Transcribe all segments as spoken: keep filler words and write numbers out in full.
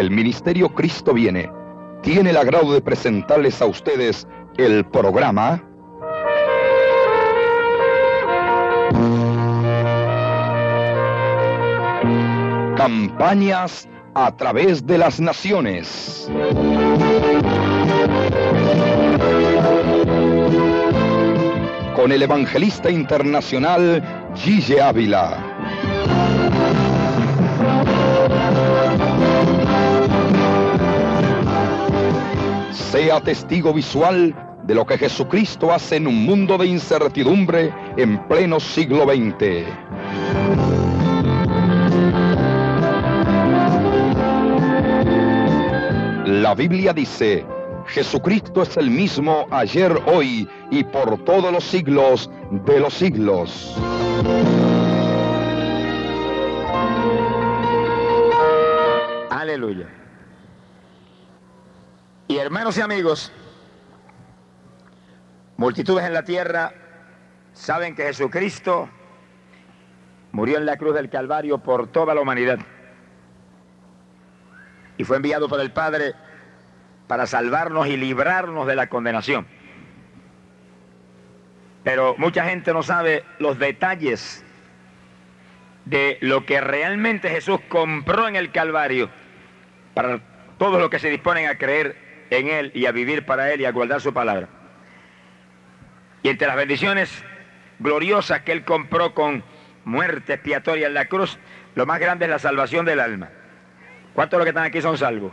El Ministerio Cristo Viene tiene el agrado de presentarles a ustedes el programa Campañas a través de las naciones. Con el evangelista internacional Gille Ávila. Sea testigo visual de lo que Jesucristo hace en un mundo de incertidumbre en pleno siglo veinte. La Biblia dice: Jesucristo es el mismo ayer, hoy y por todos los siglos de los siglos. Aleluya. Y hermanos y amigos, multitudes en la tierra saben que Jesucristo murió en la cruz del Calvario por toda la humanidad y fue enviado por el Padre para salvarnos y librarnos de la condenación. Pero mucha gente no sabe los detalles de lo que realmente Jesús compró en el Calvario para todos los que se disponen a creer en Él y a vivir para Él y a guardar su palabra. Y entre las bendiciones gloriosas que Él compró con muerte expiatoria en la cruz, lo más grande es la salvación del alma. ¿Cuántos de los que están aquí son salvos?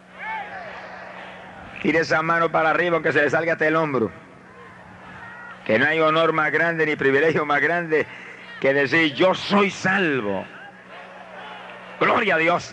Tire esa mano para arriba aunque se le salga hasta el hombro. Que no hay honor más grande ni privilegio más grande que decir: yo soy salvo. Gloria a Dios.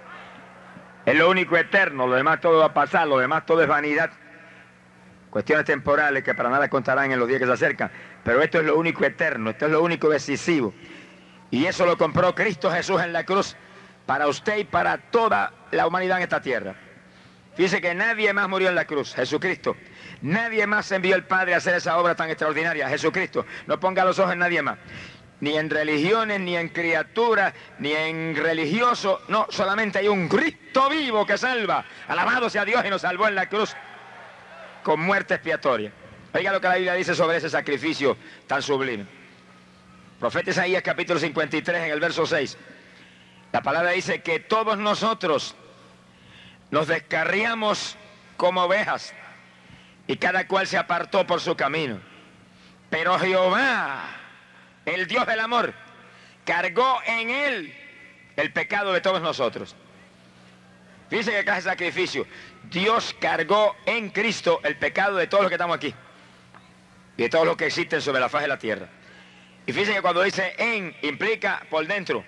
Es lo único eterno, lo demás todo va a pasar, lo demás todo es vanidad. Cuestiones temporales que para nada contarán en los días que se acercan. Pero esto es lo único eterno, esto es lo único decisivo. Y eso lo compró Cristo Jesús en la cruz para usted y para toda la humanidad en esta tierra. Fíjese que nadie más murió en la cruz, Jesucristo. Nadie más envió el Padre a hacer esa obra tan extraordinaria, Jesucristo. No ponga los ojos en nadie más. Ni en religiones, ni en criaturas, ni en religiosos. No, solamente hay un Cristo vivo que salva. Alabado sea Dios, y nos salvó en la cruz con muerte expiatoria. Oiga lo que la Biblia dice sobre ese sacrificio tan sublime. Profeta Isaías capítulo cincuenta y tres en el verso seis. La palabra dice que todos nosotros nos descarriamos como ovejas y cada cual se apartó por su camino. Pero Jehová, el Dios del amor, cargó en él el pecado de todos nosotros. Fíjense que acá es sacrificio. Dios cargó en Cristo el pecado de todos los que estamos aquí y de todos los que existen sobre la faz de la tierra. Y fíjense que cuando dice en, implica por dentro.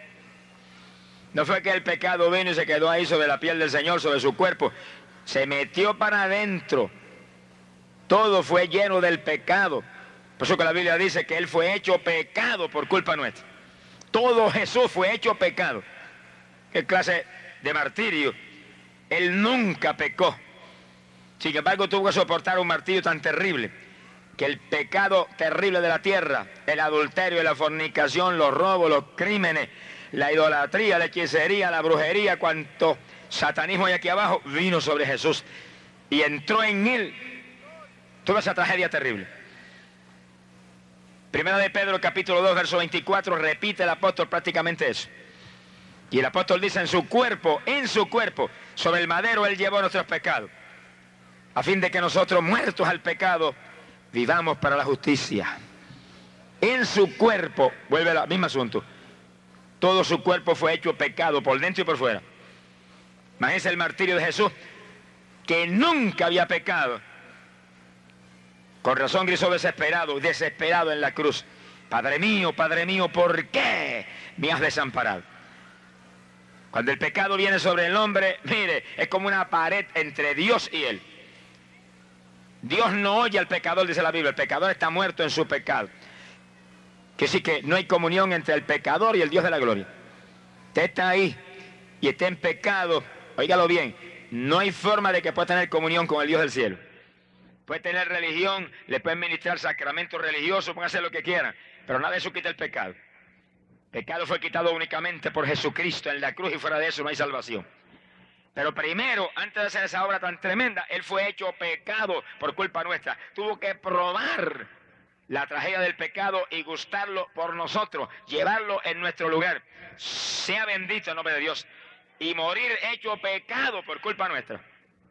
No fue que el pecado vino y se quedó ahí sobre la piel del Señor, sobre su cuerpo. Se metió para adentro. Todo fue lleno del pecado. Por eso que la Biblia dice que Él fue hecho pecado por culpa nuestra. Todo Jesús fue hecho pecado. ¿Qué clase de martirio? Él nunca pecó. Sin embargo, tuvo que soportar un martirio tan terrible, que el pecado terrible de la tierra, el adulterio, la fornicación, los robos, los crímenes, la idolatría, la hechicería, la brujería, cuanto satanismo hay aquí abajo, vino sobre Jesús y entró en Él toda esa tragedia terrible. Primera de Pedro capítulo dos verso veinticuatro, repite el apóstol prácticamente eso. Y el apóstol dice: en su cuerpo, en su cuerpo, sobre el madero Él llevó nuestros pecados, a fin de que nosotros, muertos al pecado, vivamos para la justicia. En su cuerpo, vuelve al mismo asunto, todo su cuerpo fue hecho pecado por dentro y por fuera. Imagínense el martirio de Jesús, que nunca había pecado. Con razón gritó desesperado, desesperado en la cruz: Padre mío, Padre mío, ¿por qué me has desamparado? Cuando el pecado viene sobre el hombre, mire, es como una pared entre Dios y él. Dios no oye al pecador, dice la Biblia. El pecador está muerto en su pecado. Que sí que no hay comunión entre el pecador y el Dios de la gloria. Usted está ahí y está en pecado, óigalo bien, no hay forma de que pueda tener comunión con el Dios del cielo. Puede tener religión, le pueden ministrar sacramentos religiosos, pueden hacer lo que quieran, pero nada de eso quita el pecado. El pecado fue quitado únicamente por Jesucristo en la cruz y fuera de eso no hay salvación. Pero primero, antes de hacer esa obra tan tremenda, Él fue hecho pecado por culpa nuestra. Tuvo que probar la tragedia del pecado y gustarlo por nosotros, llevarlo en nuestro lugar. Sea bendito el nombre de Dios. Y morir hecho pecado por culpa nuestra.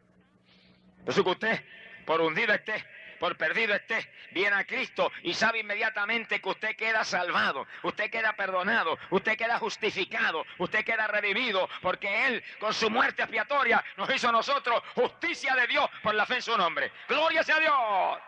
Por eso que usted, por hundido esté, por perdido esté, viene a Cristo y sabe inmediatamente que usted queda salvado, usted queda perdonado, usted queda justificado, usted queda revivido, porque Él, con su muerte expiatoria, nos hizo a nosotros justicia de Dios por la fe en su nombre. ¡Gloria sea a Dios!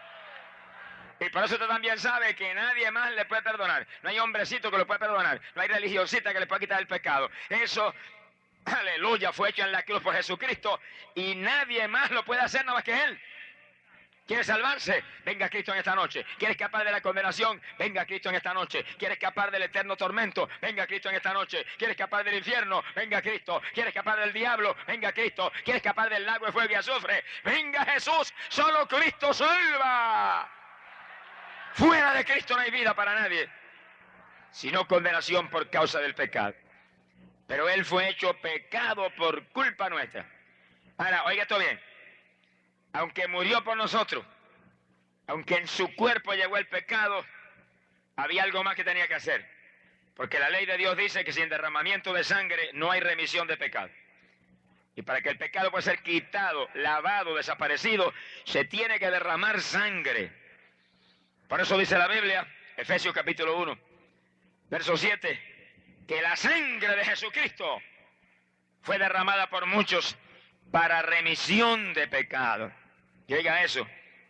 Y por eso usted también sabe que nadie más le puede perdonar. No hay hombrecito que lo pueda perdonar, no hay religiosita que le pueda quitar el pecado. Eso, aleluya, fue hecho en la cruz por Jesucristo y nadie más lo puede hacer nada más que Él. ¿Quieres salvarse? Venga a Cristo en esta noche. ¿Quieres escapar de la condenación? Venga a Cristo en esta noche. ¿Quieres escapar del eterno tormento? Venga a Cristo en esta noche. ¿Quieres escapar del infierno? Venga a Cristo. ¿Quieres escapar del diablo? Venga a Cristo. ¿Quieres escapar del lago de fuego y azufre? Venga a Jesús. Solo Cristo salva. Fuera de Cristo no hay vida para nadie, sino condenación por causa del pecado. Pero Él fue hecho pecado por culpa nuestra. Ahora, oiga esto bien. Aunque murió por nosotros, aunque en su cuerpo llegó el pecado, había algo más que tenía que hacer. Porque la ley de Dios dice que sin derramamiento de sangre no hay remisión de pecado. Y para que el pecado pueda ser quitado, lavado, desaparecido, se tiene que derramar sangre. Por eso dice la Biblia, Efesios capítulo uno, verso siete, que la sangre de Jesucristo fue derramada por muchos para remisión de pecado. Y oiga eso,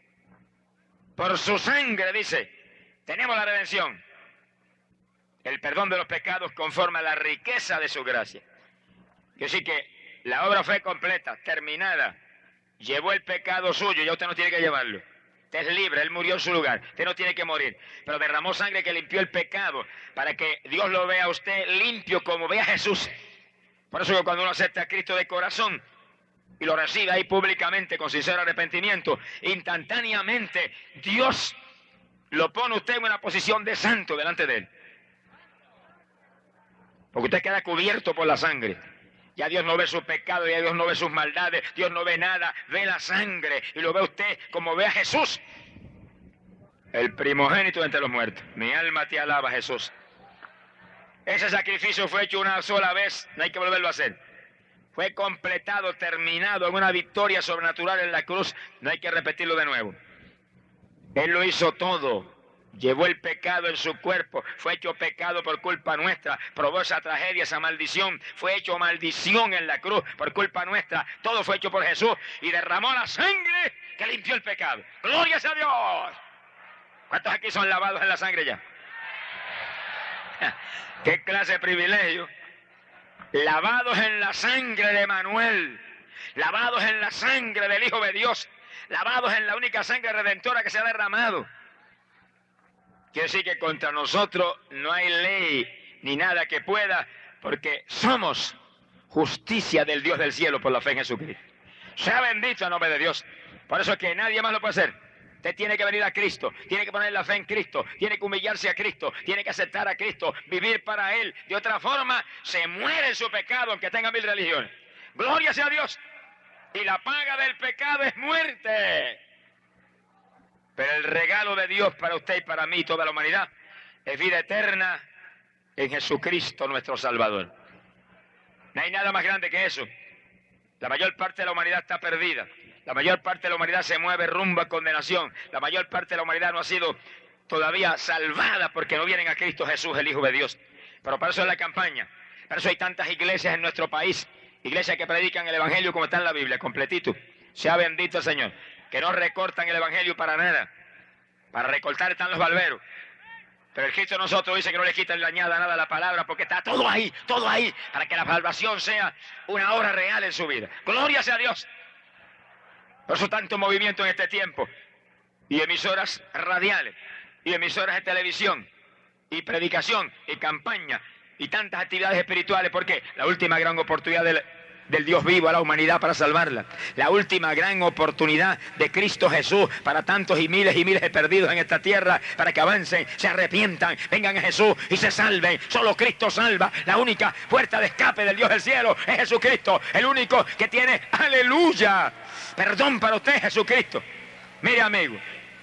por su sangre, dice, tenemos la redención, el perdón de los pecados conforme a la riqueza de su gracia. Quiere decir que la obra fue completa, terminada, llevó el pecado suyo, ya usted no tiene que llevarlo. Usted es libre, Él murió en su lugar, usted no tiene que morir, pero derramó sangre que limpió el pecado, para que Dios lo vea a usted limpio como ve a Jesús. Por eso que cuando uno acepta a Cristo de corazón, y lo recibe ahí públicamente con sincero arrepentimiento, instantáneamente Dios lo pone usted en una posición de santo delante de Él. Porque usted queda cubierto por la sangre. Ya Dios no ve su pecado, ya Dios no ve sus maldades, Dios no ve nada, ve la sangre y lo ve usted como ve a Jesús, el primogénito entre los muertos. Mi alma te alaba, Jesús. Ese sacrificio fue hecho una sola vez, no hay que volverlo a hacer. Fue completado, terminado en una victoria sobrenatural en la cruz. No hay que repetirlo de nuevo. Él lo hizo todo. Llevó el pecado en su cuerpo. Fue hecho pecado por culpa nuestra. Probó esa tragedia, esa maldición. Fue hecho maldición en la cruz por culpa nuestra. Todo fue hecho por Jesús. Y derramó la sangre que limpió el pecado. ¡Gloria a Dios! ¿Cuántos aquí son lavados en la sangre ya? ¡Qué clase de privilegio! Lavados en la sangre de Emanuel, lavados en la sangre del Hijo de Dios, lavados en la única sangre redentora que se ha derramado. Quiere decir que contra nosotros no hay ley ni nada que pueda, porque somos justicia del Dios del cielo por la fe en Jesucristo. Sea bendito el nombre de Dios. Por eso es que nadie más lo puede hacer. Usted tiene que venir a Cristo, tiene que poner la fe en Cristo, tiene que humillarse a Cristo, tiene que aceptar a Cristo, vivir para Él. De otra forma, se muere en su pecado, aunque tenga mil religiones. ¡Gloria sea a Dios! Y la paga del pecado es muerte. Pero el regalo de Dios para usted y para mí y toda la humanidad es vida eterna en Jesucristo nuestro Salvador. No hay nada más grande que eso. La mayor parte de la humanidad está perdida. La mayor parte de la humanidad se mueve rumbo a condenación. La mayor parte de la humanidad no ha sido todavía salvada porque no vienen a Cristo Jesús, el Hijo de Dios. Pero para eso es la campaña. Para eso hay tantas iglesias en nuestro país. Iglesias que predican el Evangelio como está en la Biblia, completito. Sea bendito el Señor. Que no recortan el Evangelio para nada. Para recortar están los barberos. Pero el Cristo de nosotros dice que no le quita ni le añada nada a la palabra porque está todo ahí, todo ahí, para que la salvación sea una obra real en su vida. ¡Gloria sea a Dios! Por eso tanto movimiento en este tiempo. Y emisoras radiales, y emisoras de televisión, y predicación, y campaña, y tantas actividades espirituales. Porque la última gran oportunidad del, del Dios vivo a la humanidad para salvarla. La última gran oportunidad de Cristo Jesús para tantos y miles y miles de perdidos en esta tierra, para que avancen, se arrepientan, vengan a Jesús y se salven. Solo Cristo salva. La única puerta de escape del Dios del cielo es Jesucristo. El único que tiene, aleluya, perdón para usted, Jesucristo. Mire, amigo,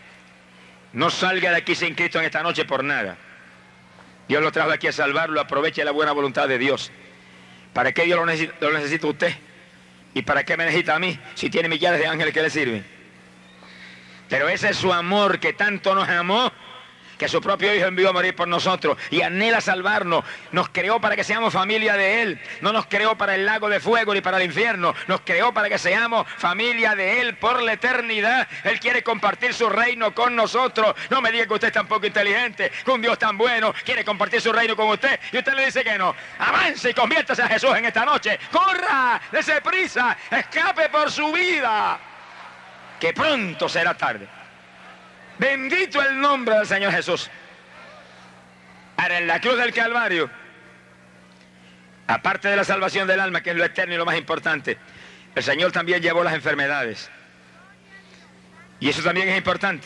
no salga de aquí sin Cristo en esta noche por nada. Dios lo trajo aquí a salvarlo. Aproveche la buena voluntad de Dios. ¿Para qué Dios lo necesita, lo necesita a usted? ¿Y para qué me necesita a mí si tiene millares de ángeles que le sirven? Pero ese es su amor, que tanto nos amó, que su propio Hijo envió a morir por nosotros y anhela salvarnos. Nos creó para que seamos familia de Él. No nos creó para el lago de fuego ni para el infierno. Nos creó para que seamos familia de Él por la eternidad. Él quiere compartir su reino con nosotros. No me diga que usted es tan poco inteligente, que un Dios tan bueno quiere compartir su reino con usted y usted le dice que no. Avance y conviértase a Jesús en esta noche. ¡Corra! ¡Dese prisa! ¡Escape por su vida! Que pronto será tarde. Bendito el nombre del Señor Jesús. Ahora, en la cruz del Calvario, aparte de la salvación del alma, que es lo eterno y lo más importante, el Señor también llevó las enfermedades. Y eso también es importante,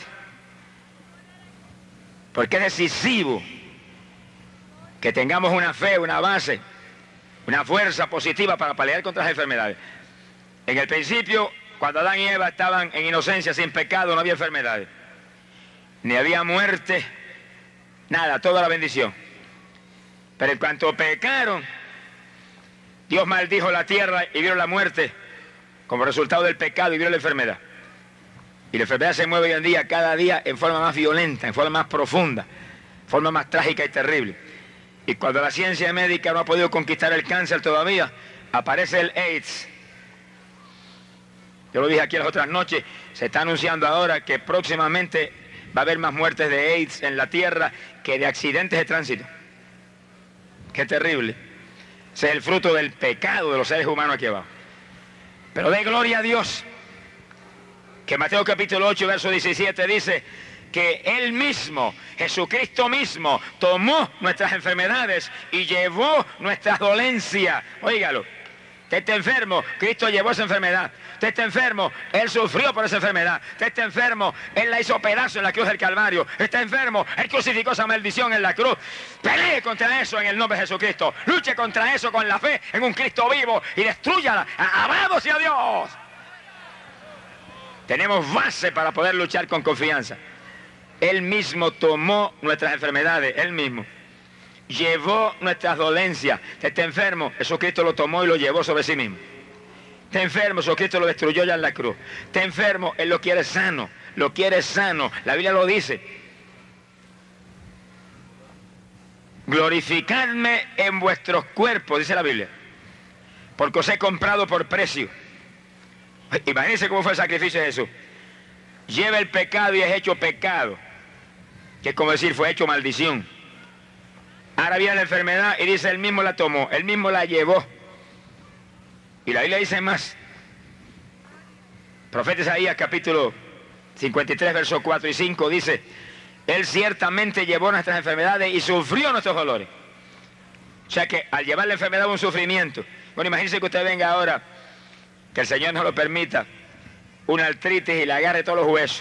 porque es decisivo que tengamos una fe, una base, una fuerza positiva para pelear contra las enfermedades. En el principio, cuando Adán y Eva estaban en inocencia, sin pecado, no había enfermedades. Ni había muerte, nada, toda la bendición. Pero en cuanto pecaron, Dios maldijo la tierra y vieron la muerte como resultado del pecado y vieron la enfermedad. Y la enfermedad se mueve hoy en día, cada día, en forma más violenta, en forma más profunda, en forma más trágica y terrible. Y cuando la ciencia médica no ha podido conquistar el cáncer todavía, aparece el AIDS. Yo lo dije aquí las otras noches, se está anunciando ahora que próximamente va a haber más muertes de AIDS en la tierra que de accidentes de tránsito. Qué terrible. Ese es el fruto del pecado de los seres humanos aquí abajo. Pero de gloria a Dios, que Mateo capítulo ocho, verso diecisiete dice que Él mismo, Jesucristo mismo, tomó nuestras enfermedades y llevó nuestras dolencias. Óigalo. Usted está enfermo, Cristo llevó esa enfermedad. Usted está enfermo, Él sufrió por esa enfermedad. Usted está enfermo, Él la hizo pedazo en la cruz del Calvario. Está enfermo, Él crucificó esa maldición en la cruz. Pelee contra eso en el nombre de Jesucristo. Luche contra eso con la fe en un Cristo vivo y destrúyala. ¡Alabado sea Dios! Tenemos base para poder luchar con confianza. Él mismo tomó nuestras enfermedades, Él mismo. Llevó nuestras dolencias. Usted está enfermo, Jesucristo lo tomó y lo llevó sobre sí mismo. Está enfermo, Jesucristo lo destruyó ya en la cruz. Está enfermo, Él lo quiere sano, lo quiere sano. La Biblia lo dice. Glorificadme en vuestros cuerpos, dice la Biblia, porque os he comprado por precio. Imagínense cómo fue el sacrificio de Jesús. Lleva el pecado y es hecho pecado, que es como decir, fue hecho maldición. Ahora viene la enfermedad y dice, Él mismo la tomó, Él mismo la llevó. Y la Biblia dice más. Profeta Isaías capítulo cincuenta y tres, versos cuatro y cinco dice, Él ciertamente llevó nuestras enfermedades y sufrió nuestros dolores. O sea que al llevar la enfermedad un sufrimiento. Bueno, imagínense que usted venga ahora, que el Señor nos lo permita, una artritis y le agarre todos los huesos.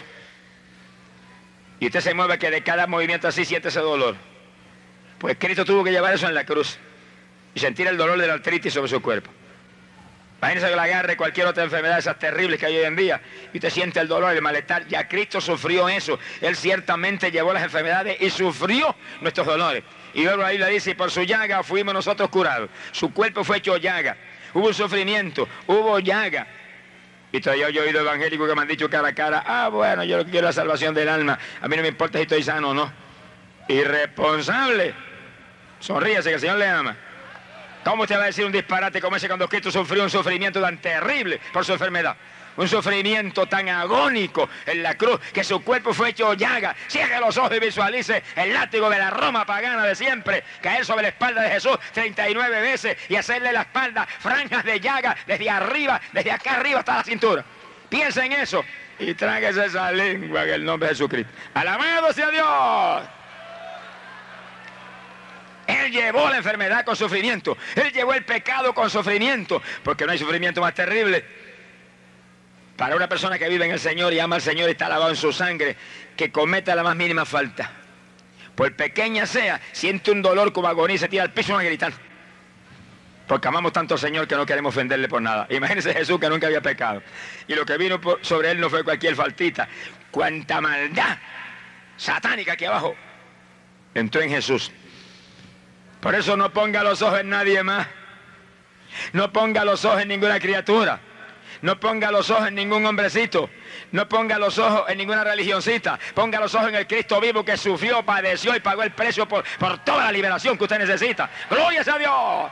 Y usted se mueve que de cada movimiento así siente ese dolor. Pues Cristo tuvo que llevar eso en la cruz y sentir el dolor de la artritis sobre su cuerpo. Imagínense que le agarre cualquier otra enfermedad de esas terribles que hay hoy en día y usted siente el dolor, el malestar. Ya Cristo sufrió eso. Él ciertamente llevó las enfermedades y sufrió nuestros dolores. Y luego la Biblia dice, y por su llaga fuimos nosotros curados. Su cuerpo fue hecho llaga. Hubo un sufrimiento, hubo llaga. Y todavía yo he oído evangélicos que me han dicho cara a cara, ah, bueno, yo quiero la salvación del alma. A mí no me importa si estoy sano o no. Irresponsable. Sonríase que el Señor le ama. ¿Cómo usted va a decir un disparate como ese cuando Cristo sufrió un sufrimiento tan terrible por su enfermedad? Un sufrimiento tan agónico en la cruz, que su cuerpo fue hecho llaga. Cierre los ojos y visualice el látigo de la Roma pagana de siempre caer sobre la espalda de Jesús treinta y nueve veces y hacerle la espalda franjas de llaga desde arriba, desde acá arriba hasta la cintura. Piensa en eso y tráguese esa lengua en el nombre de Jesucristo. ¡Alabado sea Dios! Él llevó la enfermedad con sufrimiento. Él llevó el pecado con sufrimiento. Porque no hay sufrimiento más terrible para una persona que vive en el Señor y ama al Señor y está lavado en su sangre, que cometa la más mínima falta. Por pequeña sea, siente un dolor como agonía y se tira al piso a gritar. Porque amamos tanto al Señor que no queremos ofenderle por nada. Imagínense Jesús, que nunca había pecado. Y lo que vino por, sobre él no fue cualquier faltita. Cuánta maldad satánica aquí abajo entró en Jesús. Por eso no ponga los ojos en nadie más. No ponga los ojos en ninguna criatura. No ponga los ojos en ningún hombrecito. No ponga los ojos en ninguna religioncita. Ponga los ojos en el Cristo vivo, que sufrió, padeció y pagó el precio por, por toda la liberación que usted necesita. ¡Gloria a Dios!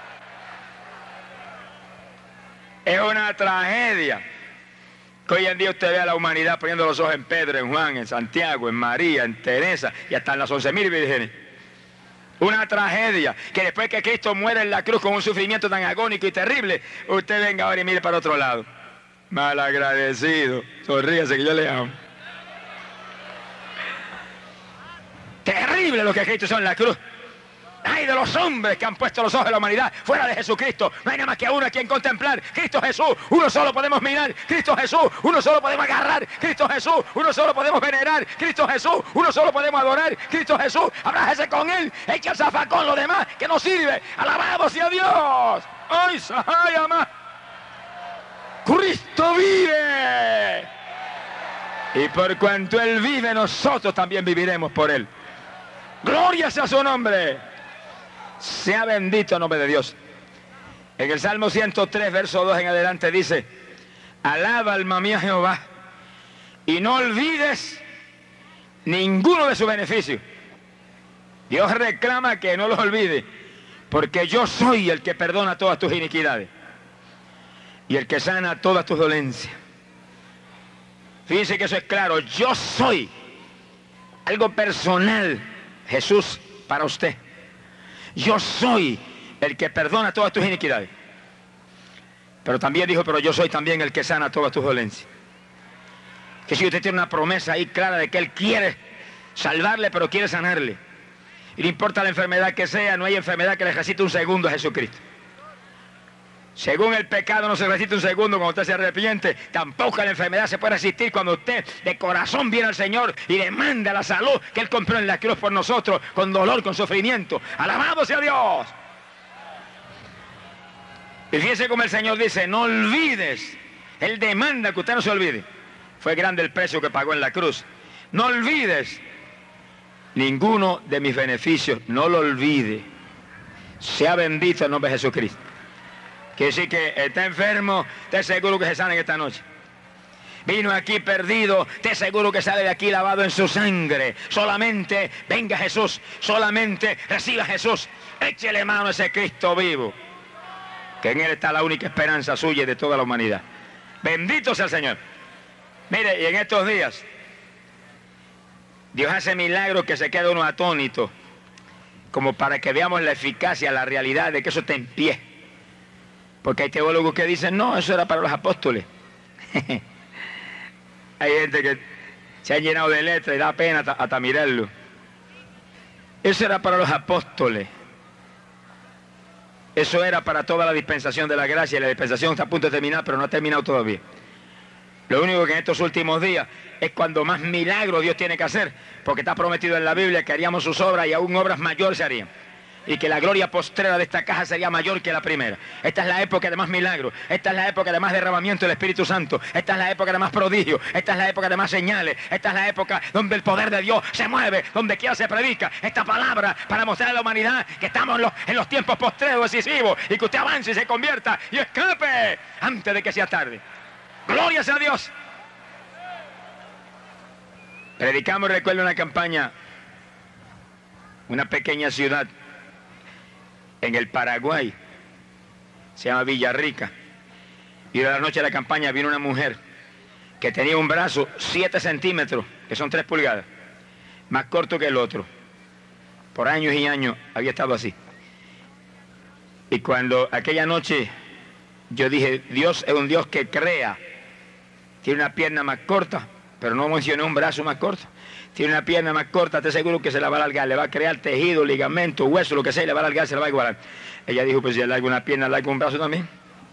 Es una tragedia que hoy en día usted ve a la humanidad poniendo los ojos en Pedro, en Juan, en Santiago, en María, en Teresa y hasta en las once mil vírgenes. Una tragedia que después que Cristo muere en la cruz con un sufrimiento tan agónico y terrible, usted venga ahora y mire para otro lado. Malagradecido. Sonríase que yo le amo. Terrible lo que Cristo hizo en la cruz. Ay de los hombres que han puesto los ojos de la humanidad fuera de Jesucristo. No hay nada más que uno a quien contemplar. Cristo Jesús, uno solo podemos mirar. Cristo Jesús, uno solo podemos agarrar. Cristo Jesús, uno solo podemos venerar. Cristo Jesús, uno solo podemos adorar. Cristo Jesús, abrájese con él. Echa el zafacón lo demás que no sirve. Alabado sea Dios. Ay, Sahayama. Cristo vive. Y por cuanto él vive, nosotros también viviremos por él. Gloria sea su nombre. Sea bendito el nombre de Dios. En el Salmo ciento tres, verso dos en adelante dice: alaba alma mía Jehová y no olvides ninguno de sus beneficios. Dios reclama que no los olvide, porque yo soy el que perdona todas tus iniquidades y el que sana todas tus dolencias. Fíjense que eso es claro. Yo soy algo personal, Jesús, para usted. Yo soy el que perdona todas tus iniquidades. Pero también dijo, pero yo soy también el que sana todas tus dolencias. Que si usted tiene una promesa ahí clara de que Él quiere salvarle, pero quiere sanarle. Y no importa la enfermedad que sea, no hay enfermedad que le resista un segundo a Jesucristo. Según el pecado no se resiste un segundo cuando usted se arrepiente, tampoco la enfermedad se puede resistir cuando usted de corazón viene al Señor y demanda la salud que Él compró en la cruz por nosotros, con dolor, con sufrimiento. ¡Alabado sea Dios! Y fíjese como el Señor dice, no olvides. Él demanda que usted no se olvide. Fue grande el precio que pagó en la cruz. No olvides ninguno de mis beneficios, no lo olvide. Sea bendito el nombre de Jesucristo. Quiere decir que está enfermo, esté seguro que se sana en esta noche. Vino aquí perdido, esté seguro que sale de aquí lavado en su sangre. Solamente venga Jesús, solamente reciba a Jesús. Échele mano a ese Cristo vivo, que en Él está la única esperanza suya y de toda la humanidad. Bendito sea el Señor. Mire, y en estos días, Dios hace milagros que se queda uno atónito, como para que veamos la eficacia, la realidad de que eso está en pie. Porque hay teólogos que dicen, no, eso era para los apóstoles. Hay gente que se ha llenado de letras y da pena hasta, hasta mirarlo. Eso era para los apóstoles. Eso era para toda la dispensación de la gracia. Y la dispensación está a punto de terminar, pero no ha terminado todavía. Lo único que en estos últimos días es cuando más milagros Dios tiene que hacer, porque está prometido en la Biblia que haríamos sus obras y aún obras mayores se harían. Y que la gloria postrera de esta caja sería mayor que la primera. Esta es la época de más milagros. Esta es la época de más derramamiento del Espíritu Santo. Esta es la época de más prodigios. Esta es la época de más señales. Esta es la época donde el poder de Dios se mueve, donde quiera se predica esta palabra para mostrar a la humanidad que estamos en los, en los tiempos postreros decisivos y que usted avance y se convierta y escape antes de que sea tarde. ¡Gloria sea a Dios! Predicamos, recuerdo, una campaña, una pequeña ciudad en el Paraguay, se llama Villarrica, y de la noche de la campaña vino una mujer que tenía un brazo siete centímetros, que son tres pulgadas, más corto que el otro. Por años y años había estado así. Y cuando aquella noche yo dije, Dios es un Dios que crea, tiene una pierna más corta, pero no mencioné un brazo más corto. Tiene una pierna más corta, te seguro que se la va a alargar, le va a crear tejido, ligamento, hueso, lo que sea, y le va a alargar, se la va a igualar. Ella dijo, pues si alarga una pierna, alarga un brazo también.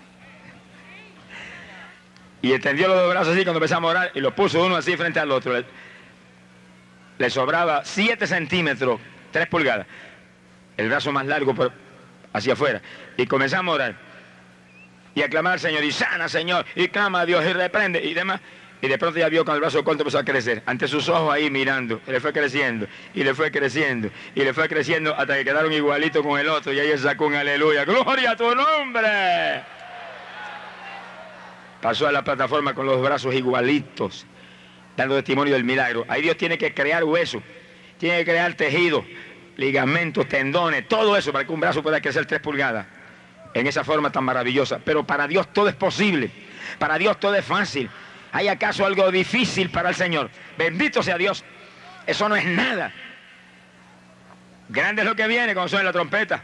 Y extendió los dos brazos así cuando empezamos a orar, y los puso uno así frente al otro. Le, le sobraba siete centímetros, tres pulgadas. El brazo más largo por, hacia afuera. Y comenzamos a orar. Y a clamar al Señor, y sana, Señor, y clama a Dios, y reprende, y demás. Y de pronto ya vio con el brazo corto empezó a crecer. Ante sus ojos ahí mirando. Y le fue creciendo. Y le fue creciendo. Y le fue creciendo hasta que quedaron igualitos con el otro. Y ahí sacó un aleluya. ¡Gloria a tu nombre! Pasó a la plataforma con los brazos igualitos. Dando testimonio del milagro. Ahí Dios tiene que crear hueso. Tiene que crear tejido. Ligamentos, tendones. Todo eso para que un brazo pueda crecer tres pulgadas. En esa forma tan maravillosa. Pero para Dios todo es posible. Para Dios todo es fácil. ¿Hay acaso algo difícil para el Señor? Bendito sea Dios. Eso no es nada. Grande es lo que viene cuando suena la trompeta.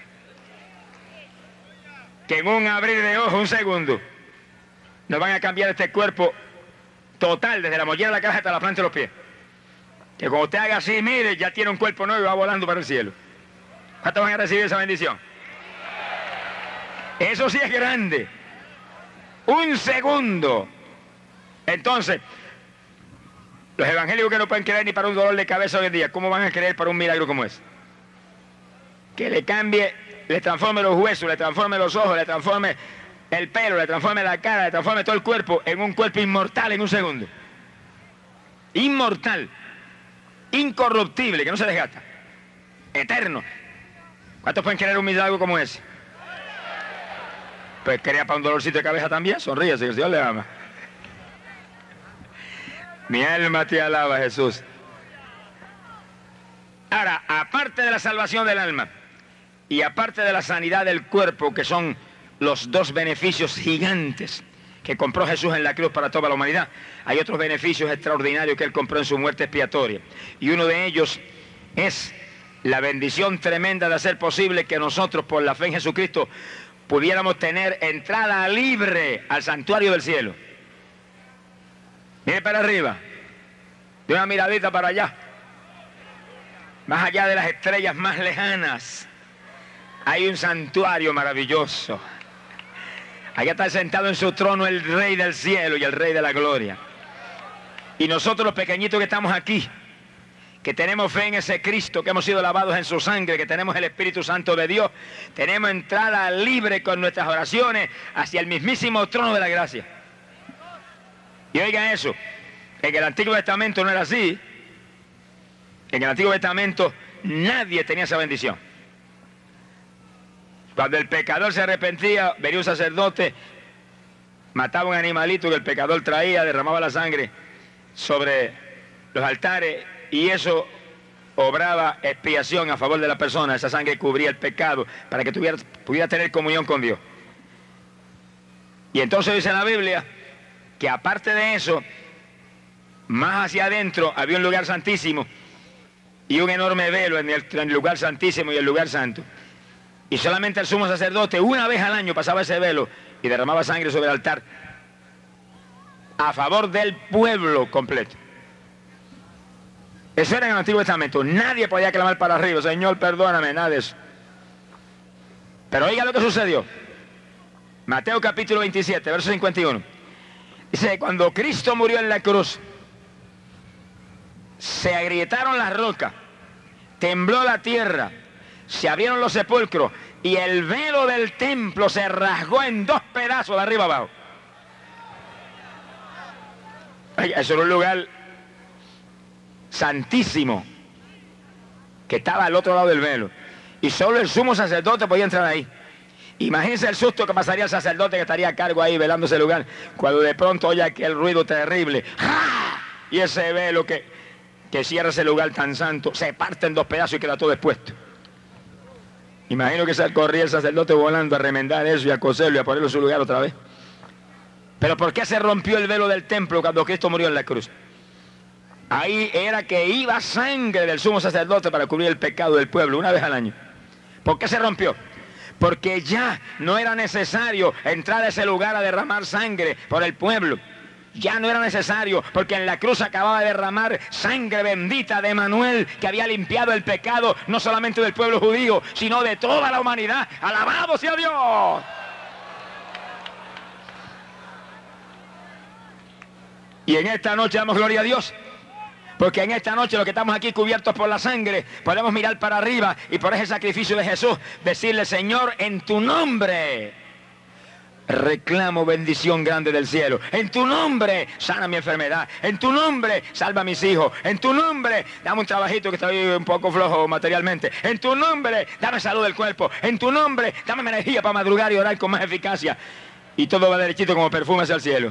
Que en un abrir de ojos, un segundo, nos van a cambiar este cuerpo total, desde la mollera de la cabeza hasta la planta de los pies. Que cuando usted haga así, mire, ya tiene un cuerpo nuevo y va volando para el cielo. ¿Cuántos van a recibir esa bendición? Eso sí es grande. Un segundo. Entonces, los evangélicos que no pueden creer ni para un dolor de cabeza hoy en día, ¿cómo van a creer para un milagro como ese? Que le cambie, le transforme los huesos, le transforme los ojos, le transforme el pelo, le transforme la cara, le transforme todo el cuerpo en un cuerpo inmortal en un segundo. Inmortal, incorruptible, que no se desgasta, eterno. ¿Cuántos pueden creer un milagro como ese? Pues crea para un dolorcito de cabeza también, sonríe, si el Señor le ama. Mi alma te alaba, Jesús. Ahora, aparte de la salvación del alma y aparte de la sanidad del cuerpo, que son los dos beneficios gigantes que compró Jesús en la cruz para toda la humanidad, hay otros beneficios extraordinarios que Él compró en su muerte expiatoria. Y uno de ellos es la bendición tremenda de hacer posible que nosotros, por la fe en Jesucristo, pudiéramos tener entrada libre al santuario del cielo. Mire para arriba, de una miradita para allá, más allá de las estrellas más lejanas, hay un santuario maravilloso. Allá está sentado en su trono el Rey del cielo y el Rey de la gloria. Y nosotros los pequeñitos que estamos aquí, que tenemos fe en ese Cristo, que hemos sido lavados en su sangre, que tenemos el Espíritu Santo de Dios, tenemos entrada libre con nuestras oraciones hacia el mismísimo trono de la gracia. Y oigan eso, en el Antiguo Testamento no era así. En el Antiguo Testamento nadie tenía esa bendición. Cuando el pecador se arrepentía, venía un sacerdote, mataba un animalito que el pecador traía, derramaba la sangre sobre los altares y eso obraba expiación a favor de la persona. Esa sangre cubría el pecado para que tuviera, pudiera tener comunión con Dios. Y entonces dice la Biblia que aparte de eso, más hacia adentro había un lugar santísimo y un enorme velo en el, en el lugar santísimo y el lugar santo. Y solamente el sumo sacerdote una vez al año pasaba ese velo y derramaba sangre sobre el altar a favor del pueblo completo. Eso era en el Antiguo Testamento. Nadie podía clamar para arriba, Señor, perdóname, nada de eso. Pero oiga lo que sucedió. Mateo capítulo veintisiete, verso cincuenta y uno. Dice, cuando Cristo murió en la cruz, se agrietaron las rocas, tembló la tierra, se abrieron los sepulcros y el velo del templo se rasgó en dos pedazos de arriba abajo. Eso era un lugar santísimo que estaba al otro lado del velo y solo el sumo sacerdote podía entrar ahí. Imagínense el susto que pasaría el sacerdote que estaría a cargo ahí velando ese lugar cuando de pronto oye aquel ruido terrible ¡ah! Y ese velo que, que cierra ese lugar tan santo se parte en dos pedazos y queda todo expuesto. Imagino que se corría el sacerdote volando a remendar eso y a coserlo y a ponerlo en su lugar otra vez. Pero ¿por qué se rompió el velo del templo cuando Cristo murió en la cruz? Ahí era que iba sangre del sumo sacerdote para cubrir el pecado del pueblo una vez al año. ¿Por qué se rompió? Porque ya no era necesario entrar a ese lugar a derramar sangre por el pueblo. Ya no era necesario, porque en la cruz acababa de derramar sangre bendita de Emanuel, que había limpiado el pecado no solamente del pueblo judío, sino de toda la humanidad. ¡Alabado sea Dios! Y en esta noche damos gloria a Dios, porque en esta noche los que estamos aquí cubiertos por la sangre, podemos mirar para arriba y por ese sacrificio de Jesús, decirle: Señor, en tu nombre reclamo bendición grande del cielo. En tu nombre sana mi enfermedad. En tu nombre salva a mis hijos. En tu nombre dame un trabajito que estoy un poco flojo materialmente. En tu nombre dame salud del cuerpo. En tu nombre dame energía para madrugar y orar con más eficacia. Y todo va derechito como perfume hacia el cielo.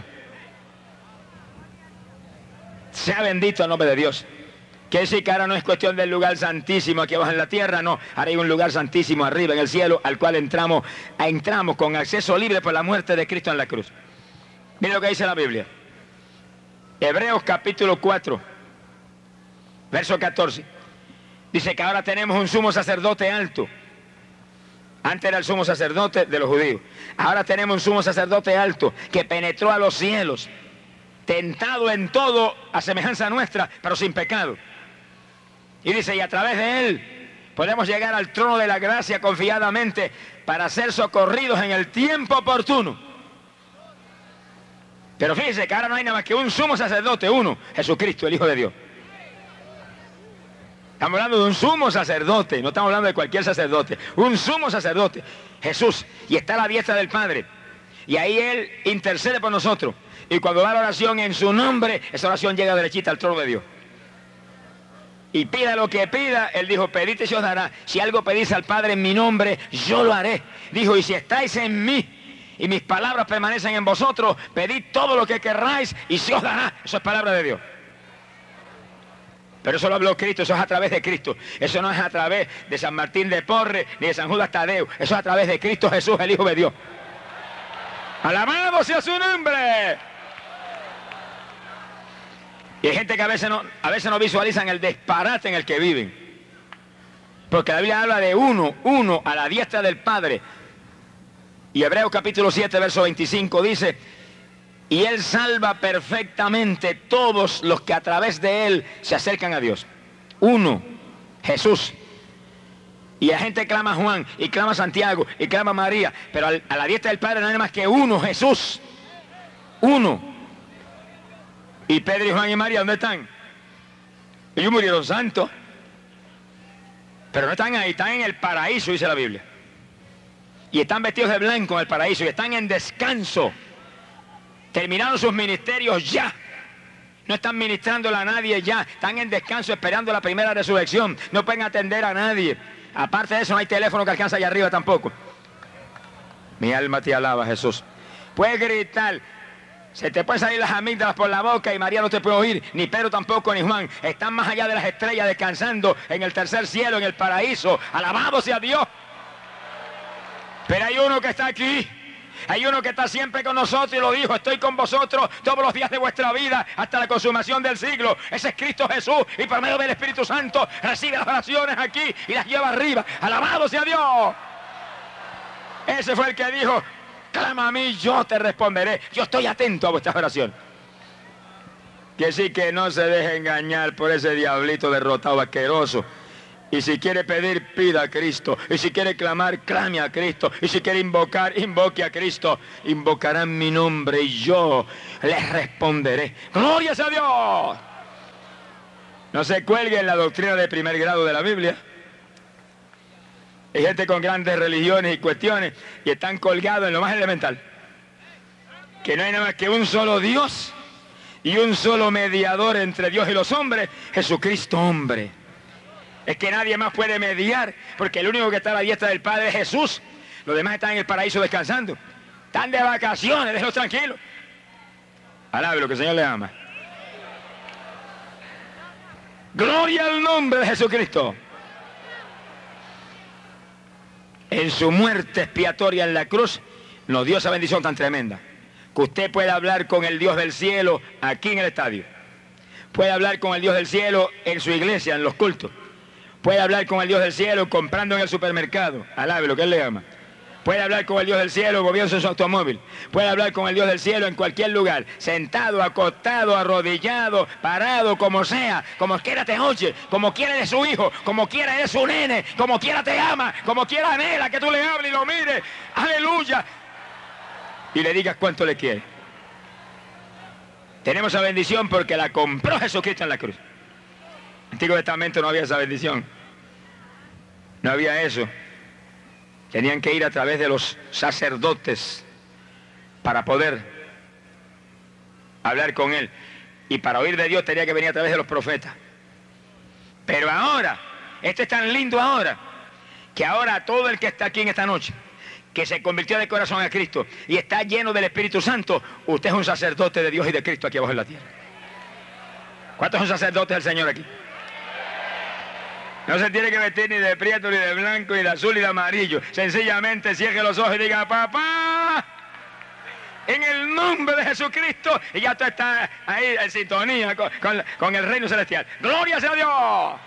Sea bendito el nombre de Dios. Que decir que ahora no es cuestión del lugar santísimo aquí abajo en la tierra, no. Ahora hay un lugar santísimo arriba en el cielo, al cual entramos, entramos con acceso libre por la muerte de Cristo en la cruz. Mire lo que dice la Biblia. Hebreos capítulo cuatro, verso catorce. Dice que ahora tenemos un sumo sacerdote alto. Antes era el sumo sacerdote de los judíos. Ahora tenemos un sumo sacerdote alto que penetró a los cielos, tentado en todo a semejanza nuestra, pero sin pecado. Y dice, y a través de él podemos llegar al trono de la gracia confiadamente para ser socorridos en el tiempo oportuno. Pero fíjese que ahora no hay nada más que un sumo sacerdote, uno, Jesucristo, el Hijo de Dios. Estamos hablando de un sumo sacerdote, no estamos hablando de cualquier sacerdote, un sumo sacerdote, Jesús, y está a la diestra del Padre. Y ahí Él intercede por nosotros. Y cuando da la oración en su nombre, esa oración llega derechita al trono de Dios. Y pida lo que pida, Él dijo, pedid y se os dará. Si algo pedís al Padre en mi nombre, yo lo haré. Dijo, y si estáis en mí y mis palabras permanecen en vosotros, pedid todo lo que querráis y se os dará. Eso es palabra de Dios. Pero eso lo habló Cristo, eso es a través de Cristo. Eso no es a través de San Martín de Porres ni de San Judas Tadeo. Eso es a través de Cristo Jesús, el Hijo de Dios. ¡Alabado sea su nombre! Y hay gente que a veces no, a veces no visualizan el disparate en el que viven. Porque la Biblia habla de uno, uno a la diestra del Padre. Y Hebreos capítulo siete, verso veinticinco dice, y Él salva perfectamente todos los que a través de Él se acercan a Dios. Uno, Jesús. Y la gente clama Juan, y clama Santiago, y clama María. Pero a la diestra del Padre no hay más que uno, Jesús. Uno. Y Pedro y Juan y María, ¿dónde están? Ellos murieron santos. Pero no están ahí, están en el paraíso, dice la Biblia. Y están vestidos de blanco en el paraíso, y están en descanso. Terminaron sus ministerios ya. No están ministrándole a nadie ya. Están en descanso esperando la primera resurrección. No pueden atender a nadie. Aparte de eso, no hay teléfono que alcance allá arriba tampoco. Mi alma te alaba, Jesús. Puedes gritar. Se te pueden salir las amígdalas por la boca y María no te puede oír, ni Pedro tampoco, ni Juan. Están más allá de las estrellas descansando en el tercer cielo, en el paraíso. Alabado sea Dios. Pero hay uno que está aquí. Hay uno que está siempre con nosotros y lo dijo, estoy con vosotros todos los días de vuestra vida hasta la consumación del siglo. Ese es Cristo Jesús y por medio del Espíritu Santo recibe las oraciones aquí y las lleva arriba. Alabado sea Dios. Ese fue el que dijo, clama a mí, yo te responderé. Yo estoy atento a vuestras oraciones. Que sí, que no se deje engañar por ese diablito derrotado asqueroso. Y si quiere pedir, pida a Cristo. Y si quiere clamar, clame a Cristo. Y si quiere invocar, invoque a Cristo. Invocarán mi nombre y yo les responderé. ¡Gloria a Dios! No se cuelgue en la doctrina de primer grado de la Biblia. Hay gente con grandes religiones y cuestiones y están colgados en lo más elemental. Que no hay nada más que un solo Dios y un solo mediador entre Dios y los hombres, Jesucristo hombre. Es que nadie más puede mediar, porque el único que está a la diestra del Padre es Jesús. Los demás están en el paraíso descansando. Están de vacaciones, déjenlos tranquilos. Alabe lo que el Señor le ama. Gloria al nombre de Jesucristo. En su muerte expiatoria en la cruz, nos dio esa bendición tan tremenda. Que usted puede hablar con el Dios del cielo aquí en el estadio. Puede hablar con el Dios del cielo en su iglesia, en los cultos. Puede hablar con el Dios del cielo comprando en el supermercado. Alabe lo que Él le ama. Puede hablar con el Dios del cielo, moviéndose en su automóvil. Puede hablar con el Dios del cielo en cualquier lugar. Sentado, acostado, arrodillado, parado, como sea. Como quiera te oye, como quiera de su hijo, como quiera de su nene, como quiera te ama, como quiera anhela que tú le hables y lo mires. Aleluya. Y le digas cuánto le quiere. Tenemos esa bendición porque la compró Jesucristo en la cruz. En el Antiguo Testamento no había esa bendición. No había eso. Tenían que ir a través de los sacerdotes para poder hablar con Él. Y para oír de Dios tenía que venir a través de los profetas. Pero ahora, esto es tan lindo ahora, que ahora todo el que está aquí en esta noche, que se convirtió de corazón a Cristo y está lleno del Espíritu Santo, usted es un sacerdote de Dios y de Cristo aquí abajo en la tierra. ¿Cuántos son sacerdotes del Señor aquí? No se tiene que vestir ni de prieto, ni de blanco, ni de azul, ni de amarillo. Sencillamente cierre los ojos y diga, papá, en el nombre de Jesucristo, y ya tú estás ahí en sintonía con, con, con el reino celestial. ¡Gloria sea a Dios!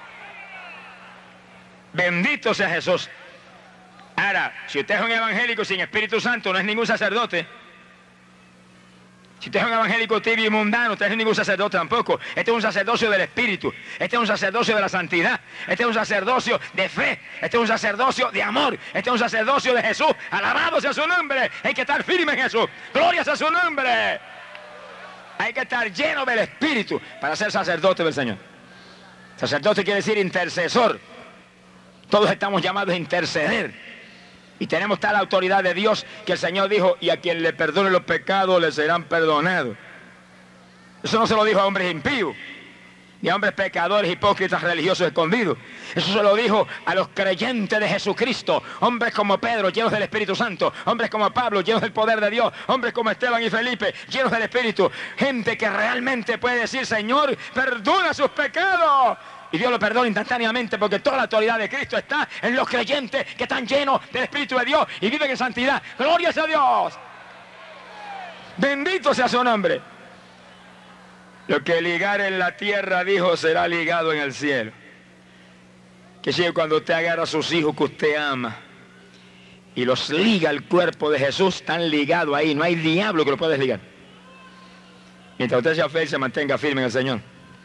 Bendito sea Jesús. Ahora, si usted es un evangélico sin Espíritu Santo, no es ningún sacerdote. Si usted es un evangélico tibio y mundano, usted no es ningún sacerdote tampoco. Este es un sacerdocio del Espíritu. Este es un sacerdocio de la santidad. Este es un sacerdocio de fe. Este es un sacerdocio de amor. Este es un sacerdocio de Jesús. Alabado sea su nombre. Hay que estar firme en Jesús. Gloria sea su nombre. Hay que estar lleno del Espíritu para ser sacerdote del Señor. Sacerdote quiere decir intercesor. Todos estamos llamados a interceder. Y tenemos tal autoridad de Dios que el Señor dijo, y a quien le perdone los pecados le serán perdonados. Eso no se lo dijo a hombres impíos, ni a hombres pecadores, hipócritas, religiosos escondidos. Eso se lo dijo a los creyentes de Jesucristo, hombres como Pedro, llenos del Espíritu Santo, hombres como Pablo, llenos del poder de Dios, hombres como Esteban y Felipe, llenos del Espíritu, gente que realmente puede decir, Señor, perdona sus pecados. Y Dios lo perdona instantáneamente porque toda la autoridad de Cristo está en los creyentes que están llenos del Espíritu de Dios y viven en santidad. ¡Gloria sea a Dios! Bendito sea su nombre. Lo que ligar en la tierra, dijo, será ligado en el cielo. Que si cuando usted agarra a sus hijos que usted ama y los liga al cuerpo de Jesús, están ligados ahí. No hay diablo que lo pueda desligar. Mientras usted sea fiel, se mantenga firme en el Señor.